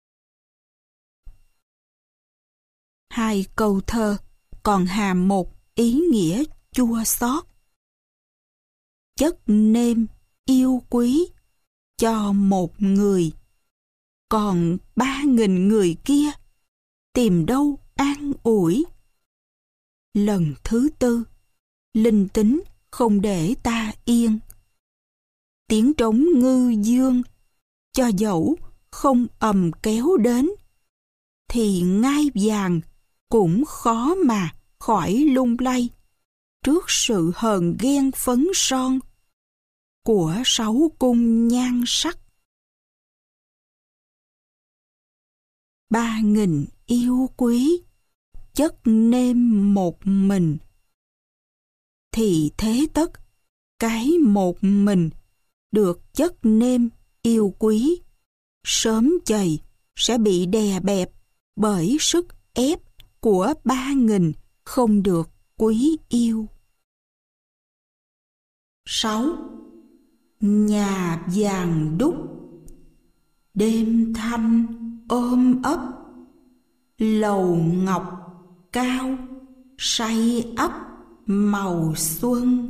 Hai câu thơ còn hàm một ý nghĩa chua xót. Chất nêm yêu quý cho một người, còn ba nghìn người kia tìm đâu an ủi. Lần thứ tư, linh tính không để ta yên. Tiếng trống ngư dương, cho dẫu không ầm kéo đến, thì ngai vàng cũng khó mà khỏi lung lay trước sự hờn ghen phấn son của sáu cung nhan sắc. Ba nghìn yêu quý, chất nêm một mình, thì thế tất cái một mình được chất nêm yêu quý sớm chày sẽ bị đè bẹp bởi sức ép của ba nghìn không được quý yêu. Sáu. Nhà vàng đúc, đêm thanh ôm ấp, lầu ngọc cao say ấp màu xuân.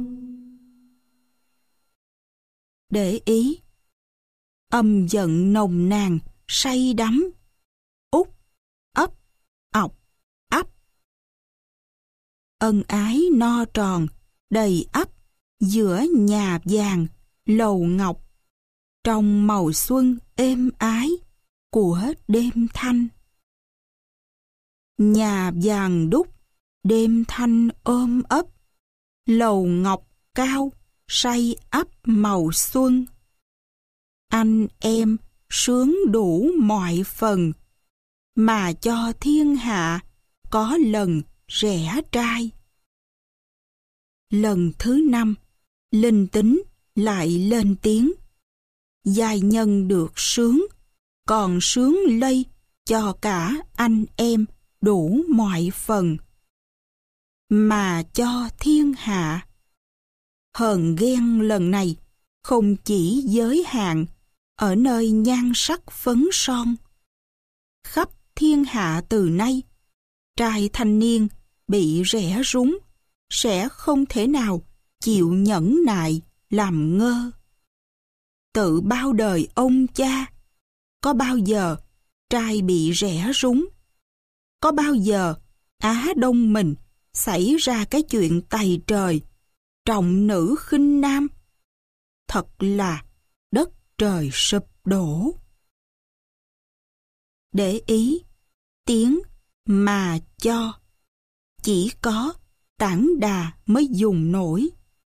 Để ý âm giận nồng nàn say đắm, út ấp ọc ấp. Ân ái no tròn đầy ắp giữa nhà vàng lầu ngọc, trong màu xuân êm ái của đêm thanh. nhà vàng đúc, đêm thanh ôm ấp, lầu ngọc cao, say ấp màu xuân. Anh em sướng đủ mọi phần, mà cho thiên hạ có lần rẻ trai. Lần thứ năm, linh tính lại lên tiếng. Giai nhân được sướng, còn sướng lây cho cả anh em đủ mọi phần, mà cho thiên hạ. Hờn ghen lần này không chỉ giới hạn ở nơi nhan sắc phấn son. Khắp thiên hạ từ nay, trai thanh niên bị rẻ rúng sẽ không thể nào chịu nhẫn nại làm ngơ. Tự bao đời ông cha, có bao giờ trai bị rẻ rúng? Có bao giờ Á Đông mình xảy ra cái chuyện tày trời, trọng nữ khinh nam? Thật là đất trời sụp đổ. Để ý, tiếng mà cho chỉ có Tản Đà mới dùng nổi.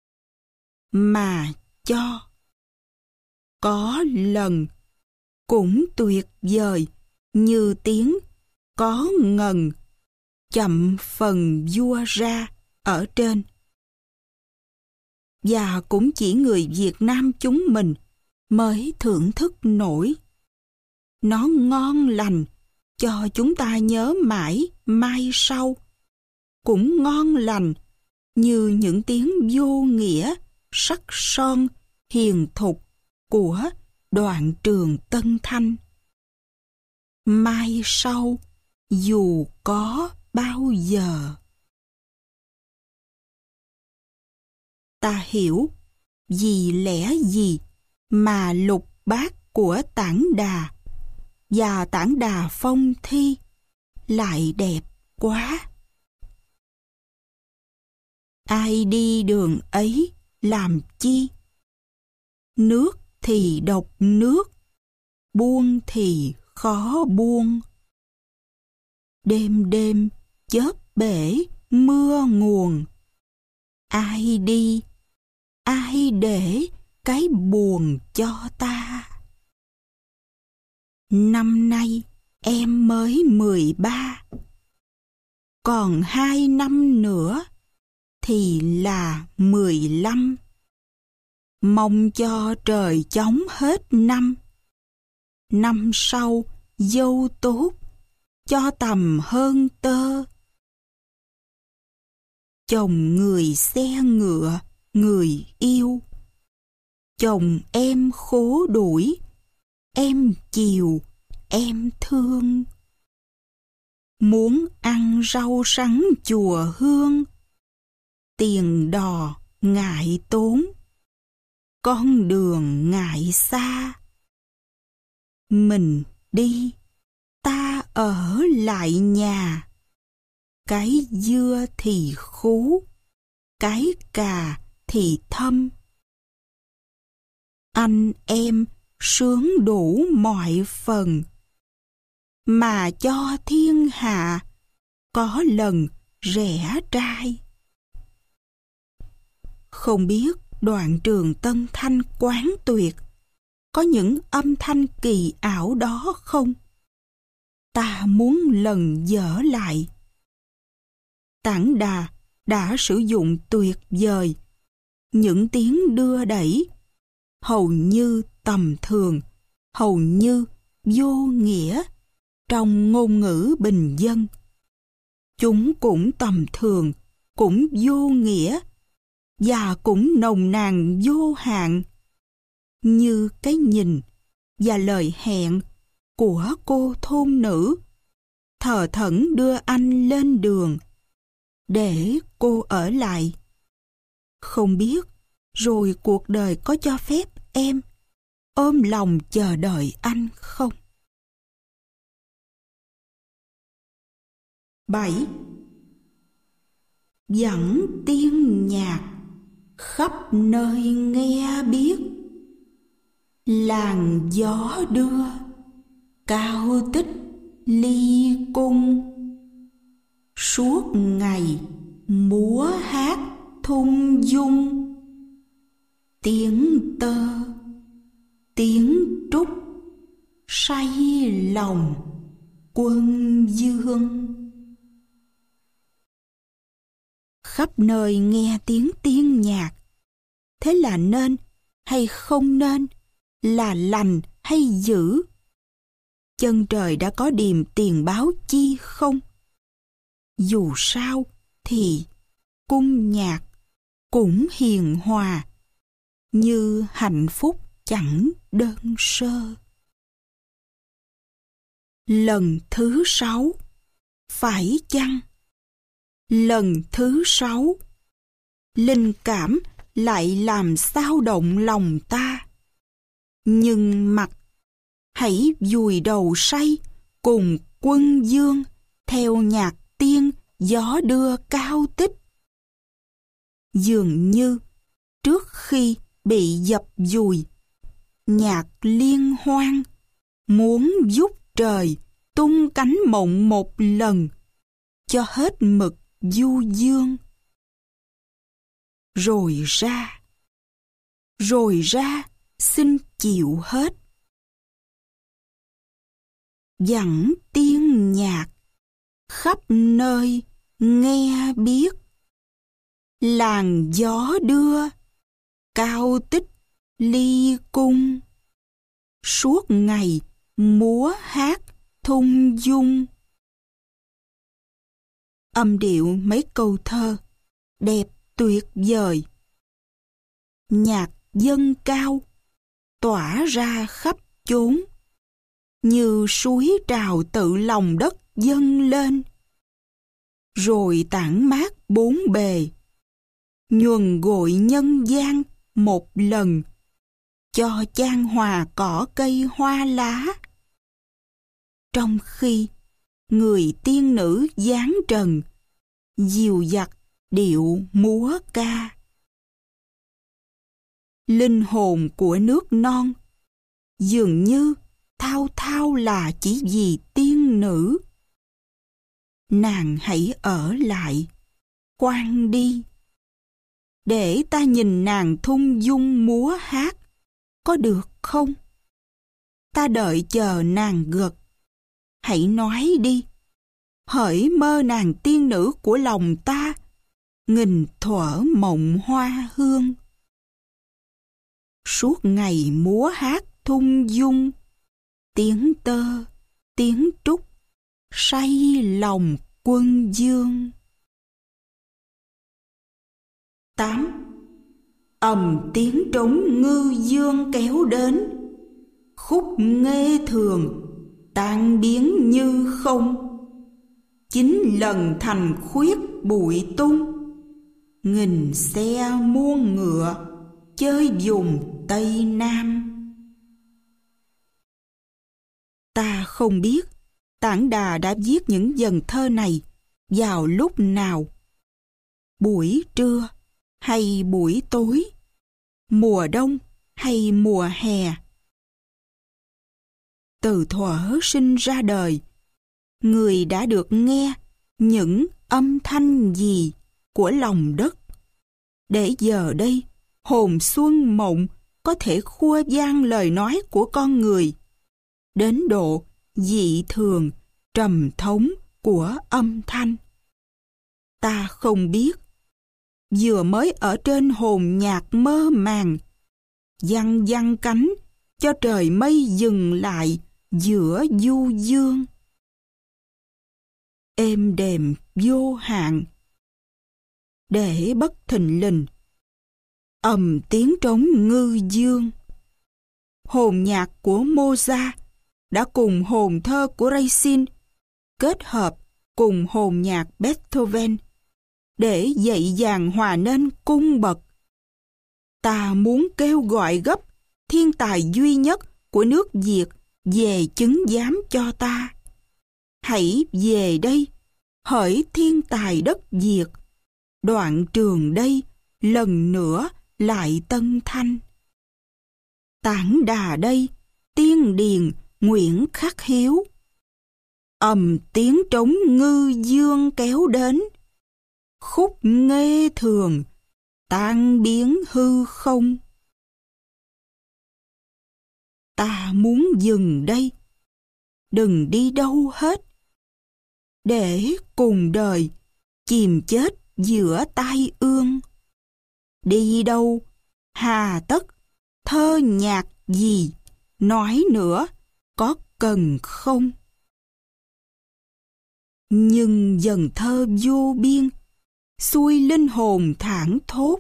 Mà cho có lần cũng tuyệt vời như tiếng có ngần chậm phần vua ra ở trên. Và cũng chỉ người Việt Nam chúng mình mới thưởng thức nổi. Nó ngon lành cho chúng ta nhớ mãi mai sau. Cũng ngon lành như những tiếng vô nghĩa, sắc son, hiền thục của Đoạn Trường Tân Thanh. Mai sau dù có bao giờ. Ta hiểu vì lẽ gì mà lục bát của Tản Đà và Tản Đà Phong Thi lại đẹp quá. Ai đi đường ấy làm chi? Nước thì độc nước, buông thì khó buông. Đêm đêm chớp bể mưa nguồn. Ai đi, ai để cái buồn cho ta? Năm nay em mới mười ba, còn hai năm nữa thì là mười lăm. Mong cho trời chóng hết năm. Năm sau dâu tốt, cho tầm hơn tơ. Chồng người xe ngựa, người yêu. Chồng em khố đuổi, em chiều, em thương. Muốn ăn rau sắn chùa hương, tiền đò ngại tốn, con đường ngại xa. Mình đi, ta ở lại nhà. Cái dưa thì khú, cái cà thì thâm. Anh em sướng đủ mọi phần, mà cho thiên hạ có lần rẻ trai. Không biết Đoạn Trường Tân Thanh quán tuyệt có những âm thanh kỳ ảo đó không? Ta muốn lần dở lại. Tản Đà đã sử dụng tuyệt vời những tiếng đưa đẩy hầu như tầm thường, hầu như vô nghĩa trong ngôn ngữ bình dân. Chúng cũng tầm thường, cũng vô nghĩa và cũng nồng nàn vô hạn, như cái nhìn và lời hẹn của cô thôn nữ thờ thẫn đưa anh lên đường để cô ở lại. Không biết rồi cuộc đời có cho phép em ôm lòng chờ đợi anh không? Bảy. Dẫn tiếng nhạc khắp nơi nghe biết, làn gió đưa cao tích ly cung. suốt ngày múa hát thung dung. Tiếng tơ, tiếng trúc, say lòng quân dương. Khắp nơi nghe tiếng tiên nhạc, thế là nên hay không nên, là lành hay dữ? Chân trời đã có điềm tiền báo chi không? Dù sao thì cung nhạc cũng hiền hòa, như hạnh phúc chẳng đơn sơ. Lần thứ sáu, phải chăng? Lần thứ sáu, linh cảm lại làm xao động lòng ta. Nhưng mặc hãy vùi đầu say cùng quân dương theo nhạc tiên gió đưa cao tích. Dường như trước khi bị dập dùi, nhạc liên hoan muốn giúp trời tung cánh mộng một lần cho hết mực du dương. Rồi ra, rồi ra xin chịu hết. Dặn tiên nhạc khắp nơi nghe biết, làn gió đưa cao tích ly cung, suốt ngày múa hát thung dung. Âm điệu mấy câu thơ đẹp tuyệt vời. Nhạc dâng cao tỏa ra khắp chốn, như suối trào tự lòng đất dâng lên, rồi tản mát bốn bề, nhuần gội nhân gian một lần, cho chan hòa cỏ cây hoa lá. Trong khi người tiên nữ dáng trần, dìu dặt điệu múa ca. Linh hồn của nước non dường như thao thao là chỉ vì tiên nữ. Nàng hãy ở lại, khoan đi, để ta nhìn nàng thung dung múa hát, có được không? Ta đợi chờ nàng gật, hãy nói đi, hỡi mơ nàng tiên nữ của lòng ta, nghìn thuở mộng hoa hương. Suốt ngày múa hát thung dung, tiếng tơ, tiếng trúc, say lòng quân dương. tám. Ầm tiếng trống ngư dương kéo đến, khúc nghê thường tan biến như không. Chín lần thành khuyết bụi tung, nghìn xe muôn ngựa chơi vùng Tây Nam. Ta không biết Tản Đà đã viết những dần thơ này vào lúc nào, buổi trưa hay buổi tối, mùa đông hay mùa hè. Từ thuở sinh ra đời, người đã được nghe những âm thanh gì của lòng đất, để giờ đây hồn xuân mộng có thể khua vang lời nói của con người, đến độ dị thường trầm thống của âm thanh. Ta không biết, vừa mới ở trên hồn nhạc mơ màng, văng văng cánh cho trời mây dừng lại giữa du dương. Êm đềm vô hạn, để bất thình lình ầm tiếng trống ngư dương. Hồn nhạc của Mozart đã cùng hồn thơ của Racine kết hợp cùng hồn nhạc Beethoven để dậy dàng hòa nên cung bậc. Ta muốn kêu gọi gấp thiên tài duy nhất của nước Việt về chứng giám cho ta. Hãy về đây, hỡi thiên tài đất Việt, đoạn trường đây lần nữa lại tân thanh. Tản Đà đây, tiên điền Nguyễn Khắc Hiếu, ầm tiếng trống ngư dương kéo đến, khúc nghê thường, tan biến hư không. Ta muốn dừng đây, đừng đi đâu hết, để cùng đời chìm chết giữa tai ương. Đi đâu, hà tất, thơ nhạc gì, nói nữa, có cần không? Nhưng dần thơ vô biên, xuôi linh hồn thảng thốt.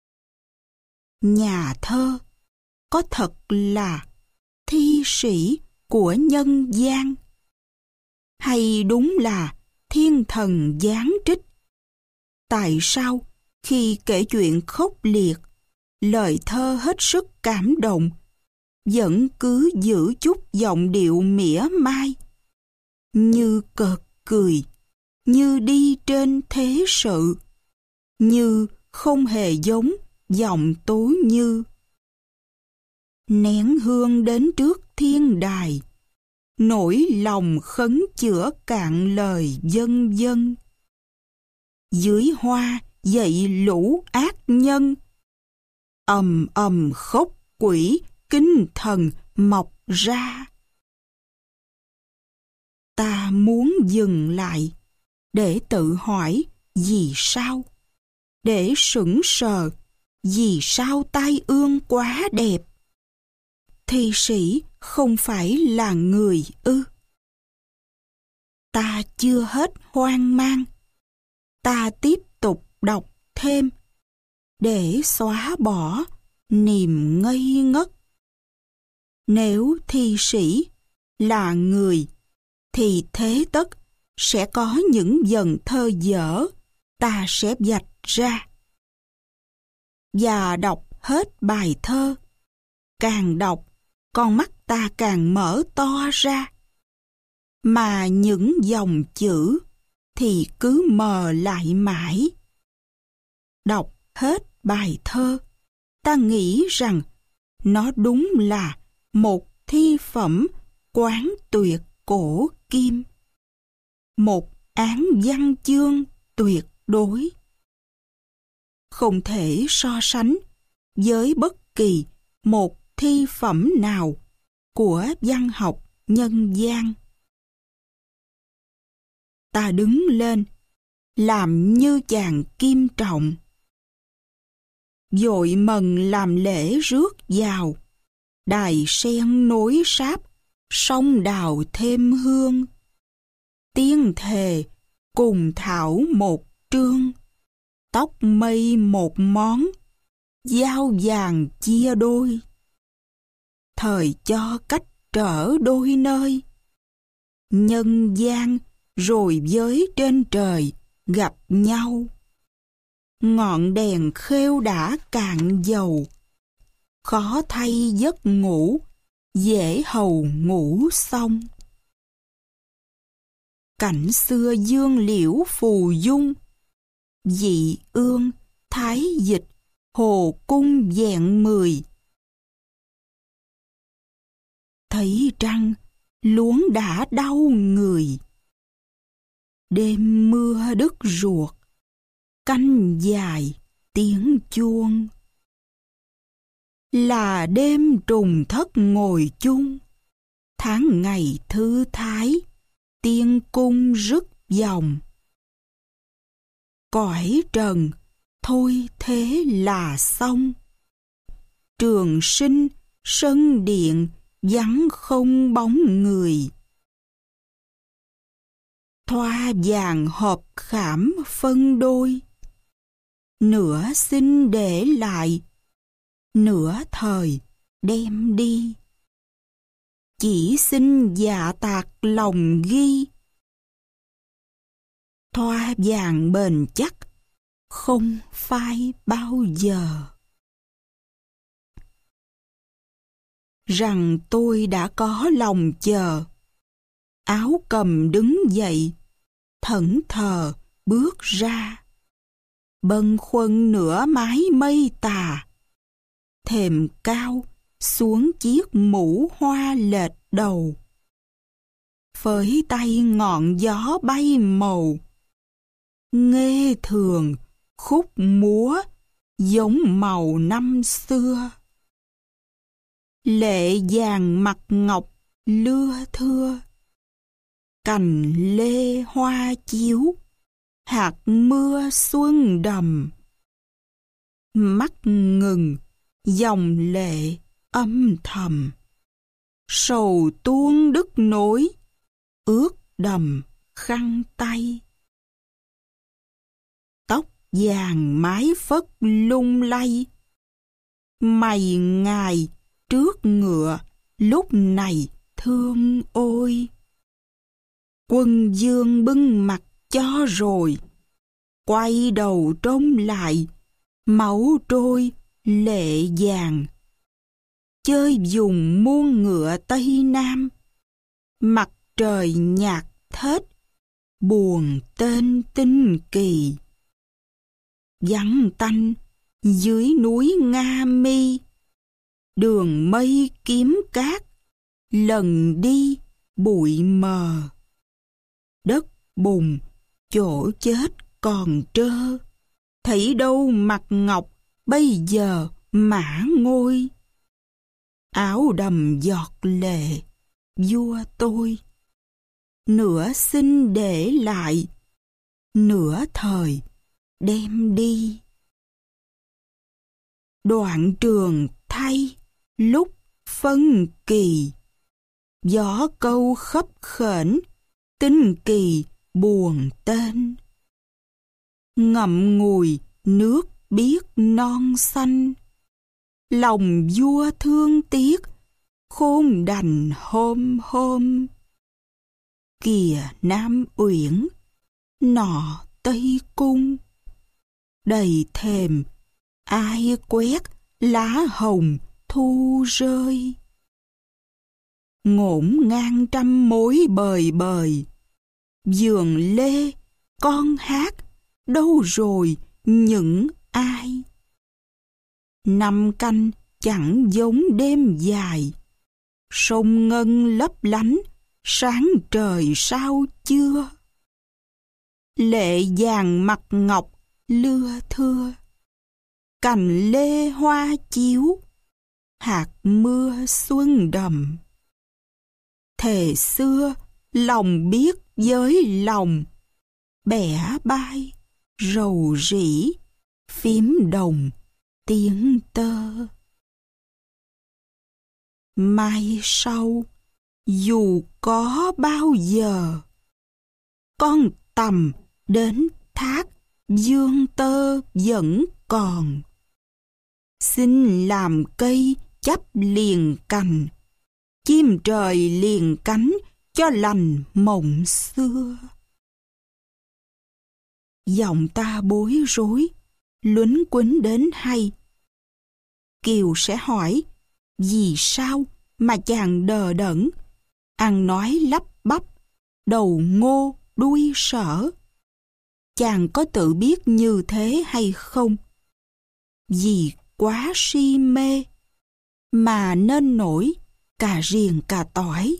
Nhà thơ có thật là thi sĩ của nhân gian, hay đúng là thiên thần giáng trích? Tại sao khi kể chuyện khốc liệt, lời thơ hết sức cảm động, vẫn cứ giữ chút giọng điệu mỉa mai, như cợt cười, như đi trên thế sự, như không hề giống giọng Tố Như. Nén hương đến trước thiên đài, nỗi lòng khấn chữa cạn lời vân vân. Dưới hoa dậy lũ ác nhân, ầm ầm khóc quỷ kinh thần mọc ra. Ta muốn dừng lại để tự hỏi vì sao, để sững sờ vì sao tai ương quá đẹp. Thi sĩ không phải là người ư? Ta chưa hết hoang mang, ta tiếp tục đọc thêm để xóa bỏ niềm ngây ngất. Nếu thi sĩ là người thì thế tất sẽ có những dần thơ dở ta sẽ vạch ra. Và đọc hết bài thơ, càng đọc con mắt ta càng mở to ra, mà những dòng chữ thì cứ mờ lại mãi. Đọc hết bài thơ, ta nghĩ rằng nó đúng là một thi phẩm quán tuyệt cổ kim, một án văn chương tuyệt đối, không thể so sánh với bất kỳ một thi phẩm nào của văn học nhân gian. Ta đứng lên, làm như chàng Kim Trọng, vội mần làm lễ rước vào, đài sen nối sáp, sông đào thêm hương. Tiên thề cùng thảo một trương, tóc mây một món, dao vàng chia đôi. Thời cho cách trở đôi nơi, nhân gian rồi với trên trời gặp nhau. Ngọn đèn khêu đã cạn dầu, khó thay giấc ngủ, dễ hầu ngủ xong. Cảnh xưa dương liễu phù dung, dị ương thái dịch hồ cung vẹn mười. Thấy trăng luống đã đau người, đêm mưa đứt ruột, canh dài tiếng chuông. Là đêm trùng thất ngồi chung, tháng ngày thư thái, tiên cung rứt dòng. Cõi trần thôi thế là xong, trường sinh sân điện vắng không bóng người. Thoa vàng hộp khảm phân đôi, nửa xin để lại, nửa thời đem đi. Chỉ xin dạ tạc lòng ghi, thoa vàng bền chắc không phai bao giờ. Rằng tôi đã có lòng chờ, áo cầm đứng dậy, thẫn thờ bước ra. Bâng khuâng nửa mái mây tà, thềm cao xuống chiếc mũ hoa lệch đầu. phới tay ngọn gió bay màu. Nghê thường khúc múa giống màu năm xưa. Lệ vàng mặt ngọc lưa thưa, cành lê hoa chiếu, hạt mưa xuân đầm. Mắt ngừng, dòng lệ âm thầm, sầu tuôn đứt nối, ướt đầm khăn tay. Tóc vàng mái phất lung lay, mày ngài trước ngựa lúc này thương ôi. Quân dương bưng mặt cho rồi, quay đầu trông lại, máu trôi lệ vàng. Chơi dùng muôn ngựa Tây Nam, mặt trời nhạt thết, buồn tên tinh kỳ. Vắng tanh dưới núi Nga Mi, đường mây kiếm cát, lần đi bụi mờ. Đất bùn chỗ chết còn trơ, thấy đâu mặt ngọc bây giờ mã ngôi. Áo đầm giọt lệ vua tôi, nửa xin để lại, nửa thời đem đi. Đoạn trường thay lúc phân kỳ, gió câu khấp khểnh, tinh kỳ buồn tên. Ngậm ngùi nước biếc non xanh, lòng vua thương tiếc khôn đành hôm hôm. Kìa Nam Uyển, nọ Tây Cung, đầy thềm ai quét lá hồng thu rơi. Ngổn ngang trăm mối bời bời, vườn lê con hát đâu rồi những ai. Năm canh chẳng giống đêm dài, sông ngân lấp lánh sáng trời sao chưa. Lệ vàng mặt ngọc lưa thưa, cành lê hoa chiếu, hạt mưa xuân đầm. Thề xưa lòng biết với lòng, bẻ bay rầu rĩ, phím đồng tiếng tơ. Mai sau dù có bao giờ, con tầm đến thác dương tơ vẫn còn. Xin làm cây chắp liền cành, chim trời liền cánh cho lành mộng xưa. Giọng ta bối rối, luấn quýnh đến hay. Kiều sẽ hỏi, vì sao mà chàng đờ đẫn, ăn nói lắp bắp, đầu ngô đuôi sở. Chàng có tự biết như thế hay không? Vì quá si mê, mà nên nổi cà riềng cà tỏi.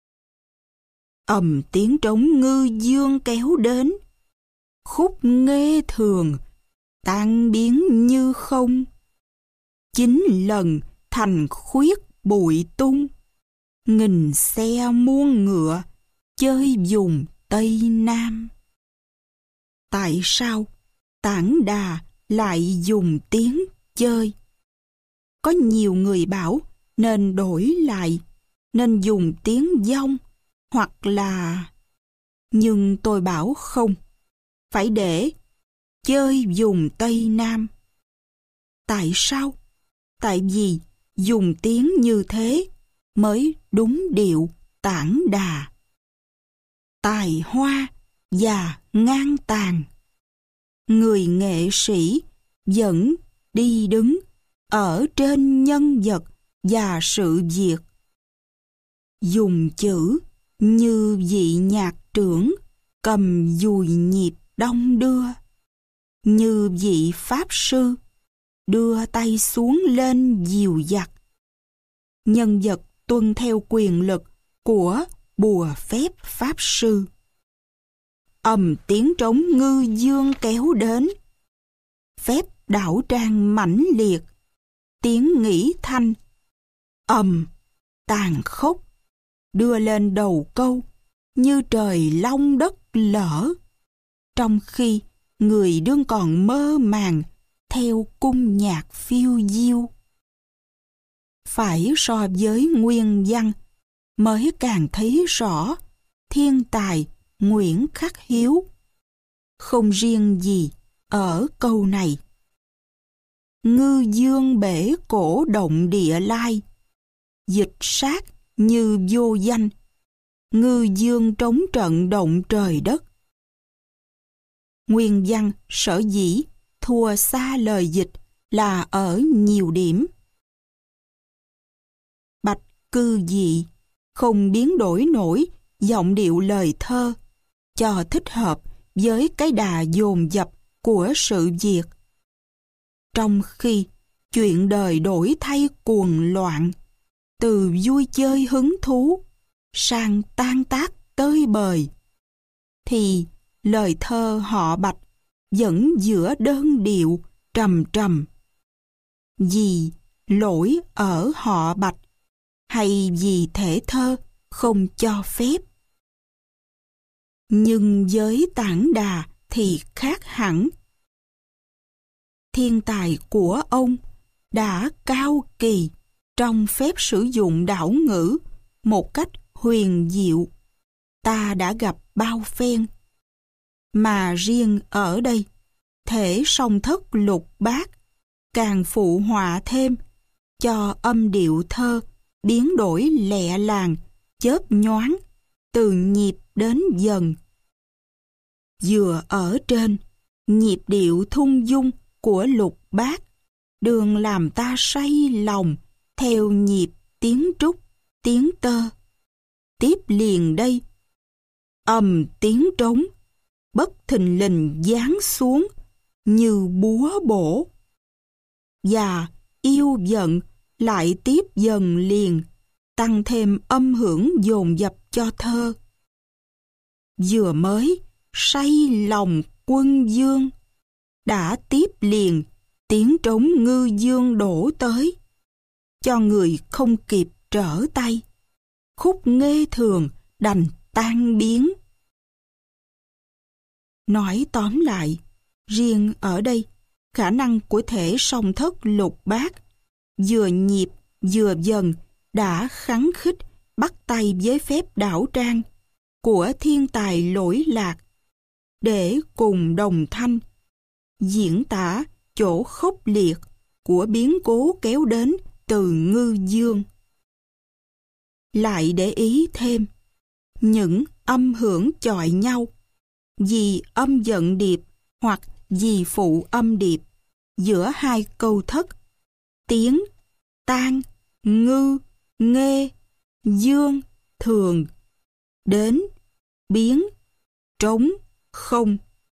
Ầm tiếng trống ngư dương kéo đến, khúc nghê thường tan biến như không. Chín lần thành khuyết bụi tung, nghìn xe muôn ngựa chơi vùng Tây Nam. Tại sao Tản Đà lại dùng tiếng chơi? Có nhiều người bảo nên đổi lại, nên dùng tiếng vong, hoặc là... Nhưng tôi bảo không, phải để chơi dùng Tây Nam. Tại sao? Tại vì dùng tiếng như thế mới đúng điệu Tản Đà. Tài hoa và ngang tàn, người nghệ sĩ vẫn đi đứng ở trên nhân vật và sự việc. Dùng chữ như vị nhạc trưởng cầm dùi nhịp đong đưa, như vị pháp sư đưa tay xuống lên dìu dặt. Nhân vật tuân theo quyền lực của bùa phép pháp sư. Ầm tiếng trống ngư dương kéo đến. Phép đảo trang mãnh liệt, tiếng nghĩ thanh. Ầm, tàn khốc, đưa lên đầu câu, như trời long đất lở. Trong khi người đương còn mơ màng, theo cung nhạc phiêu diêu. Phải so với nguyên văn, mới càng thấy rõ thiên tài Nguyễn Khắc Hiếu. Không riêng gì ở câu này. Ngư dương bể cổ động địa lai, dịch sát như vô danh, ngư dương trống trận động trời đất. Nguyên văn sở dĩ thua xa lời dịch là ở nhiều điểm. Bạch cư dị, không biến đổi nổi giọng điệu lời thơ, cho thích hợp với cái đà dồn dập của sự việc. Trong khi chuyện đời đổi thay cuồng loạn, từ vui chơi hứng thú sang tan tác tơi bời, thì lời thơ họ Bạch vẫn giữa đơn điệu trầm trầm. Vì lỗi ở họ Bạch, hay vì thể thơ không cho phép? Nhưng với Tản Đà thì khác hẳn. Thiên tài của ông đã cao kỳ trong phép sử dụng đảo ngữ một cách huyền diệu, ta đã gặp bao phen. Mà riêng ở đây, thể song thất lục bát càng phụ họa thêm cho âm điệu thơ biến đổi lẹ làng, chớp nhoáng, từ nhịp đến dần. Vừa ở trên, nhịp điệu thung dung của lục bát đường làm ta say lòng theo nhịp tiếng trúc, tiếng tơ. Tiếp liền đây, ầm tiếng trống bất thình lình giáng xuống như búa bổ. Và yêu giận lại tiếp dần liền, tăng thêm âm hưởng dồn dập cho thơ. Vừa mới say lòng quân dương, đã tiếp liền tiếng trống ngư dương đổ tới, cho người không kịp trở tay, khúc nghê thường đành tan biến. Nói tóm lại, riêng ở đây, khả năng của thể song thất lục bát, vừa nhịp vừa dần đã khắng khích bắt tay với phép đảo trang của thiên tài lỗi lạc, để cùng đồng thanh diễn tả chỗ khốc liệt của biến cố kéo đến từ ngư dương. Lại để ý thêm những âm hưởng chọi nhau, vì âm giận điệp hoặc vì phụ âm điệp giữa hai câu thất, tiếng, tan, ngư, nghê, dương, thường, đến, biến, trống, không.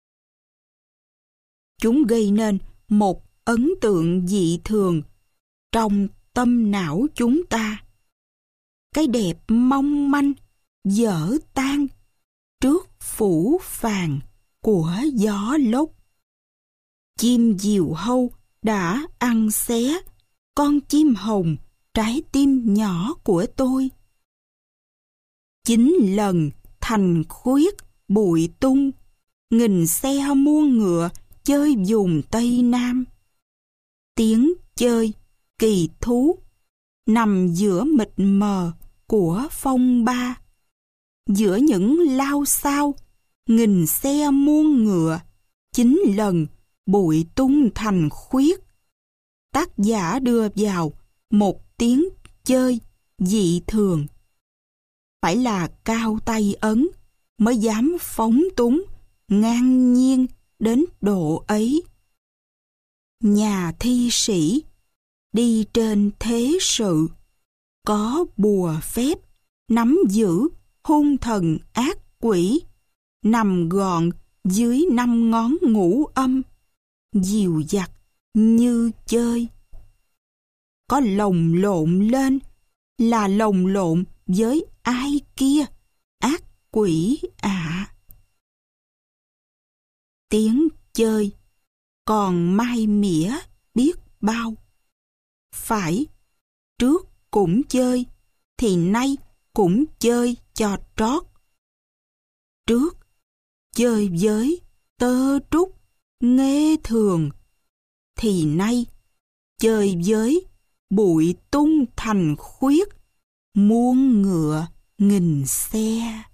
Chúng gây nên một ấn tượng dị thường trong tâm não chúng ta. Cái đẹp mong manh, dở tan trước phủ phàng của gió lốc. Chim diều hâu đã ăn xé con chim hồng trái tim nhỏ của tôi. Chín lần thành khuyết bụi tung, nghìn xe muôn ngựa chơi vùng Tây Nam. Tiếng chơi kỳ thú nằm giữa mịt mờ của phong ba, giữa những lao xao nghìn xe muôn ngựa, chín lần bụi tung thành khuyết. Tác giả đưa vào một tiếng chơi dị thường. Phải là cao tay ấn mới dám phóng túng ngang nhiên đến độ ấy. Nhà thi sĩ đi trên thế sự, có bùa phép nắm giữ hung thần ác quỷ, nằm gọn dưới năm ngón ngũ âm, dìu dặt như chơi. Có lồng lộn lên là lồng lộn với ai kia quỷ ạ. Tiếng chơi còn mai mỉa biết bao. Phải, trước cũng chơi, thì nay cũng chơi cho trót. Trước chơi với tơ trúc nghe thường, thì nay chơi với bụi tung thành khuyết, muôn ngựa nghìn xe.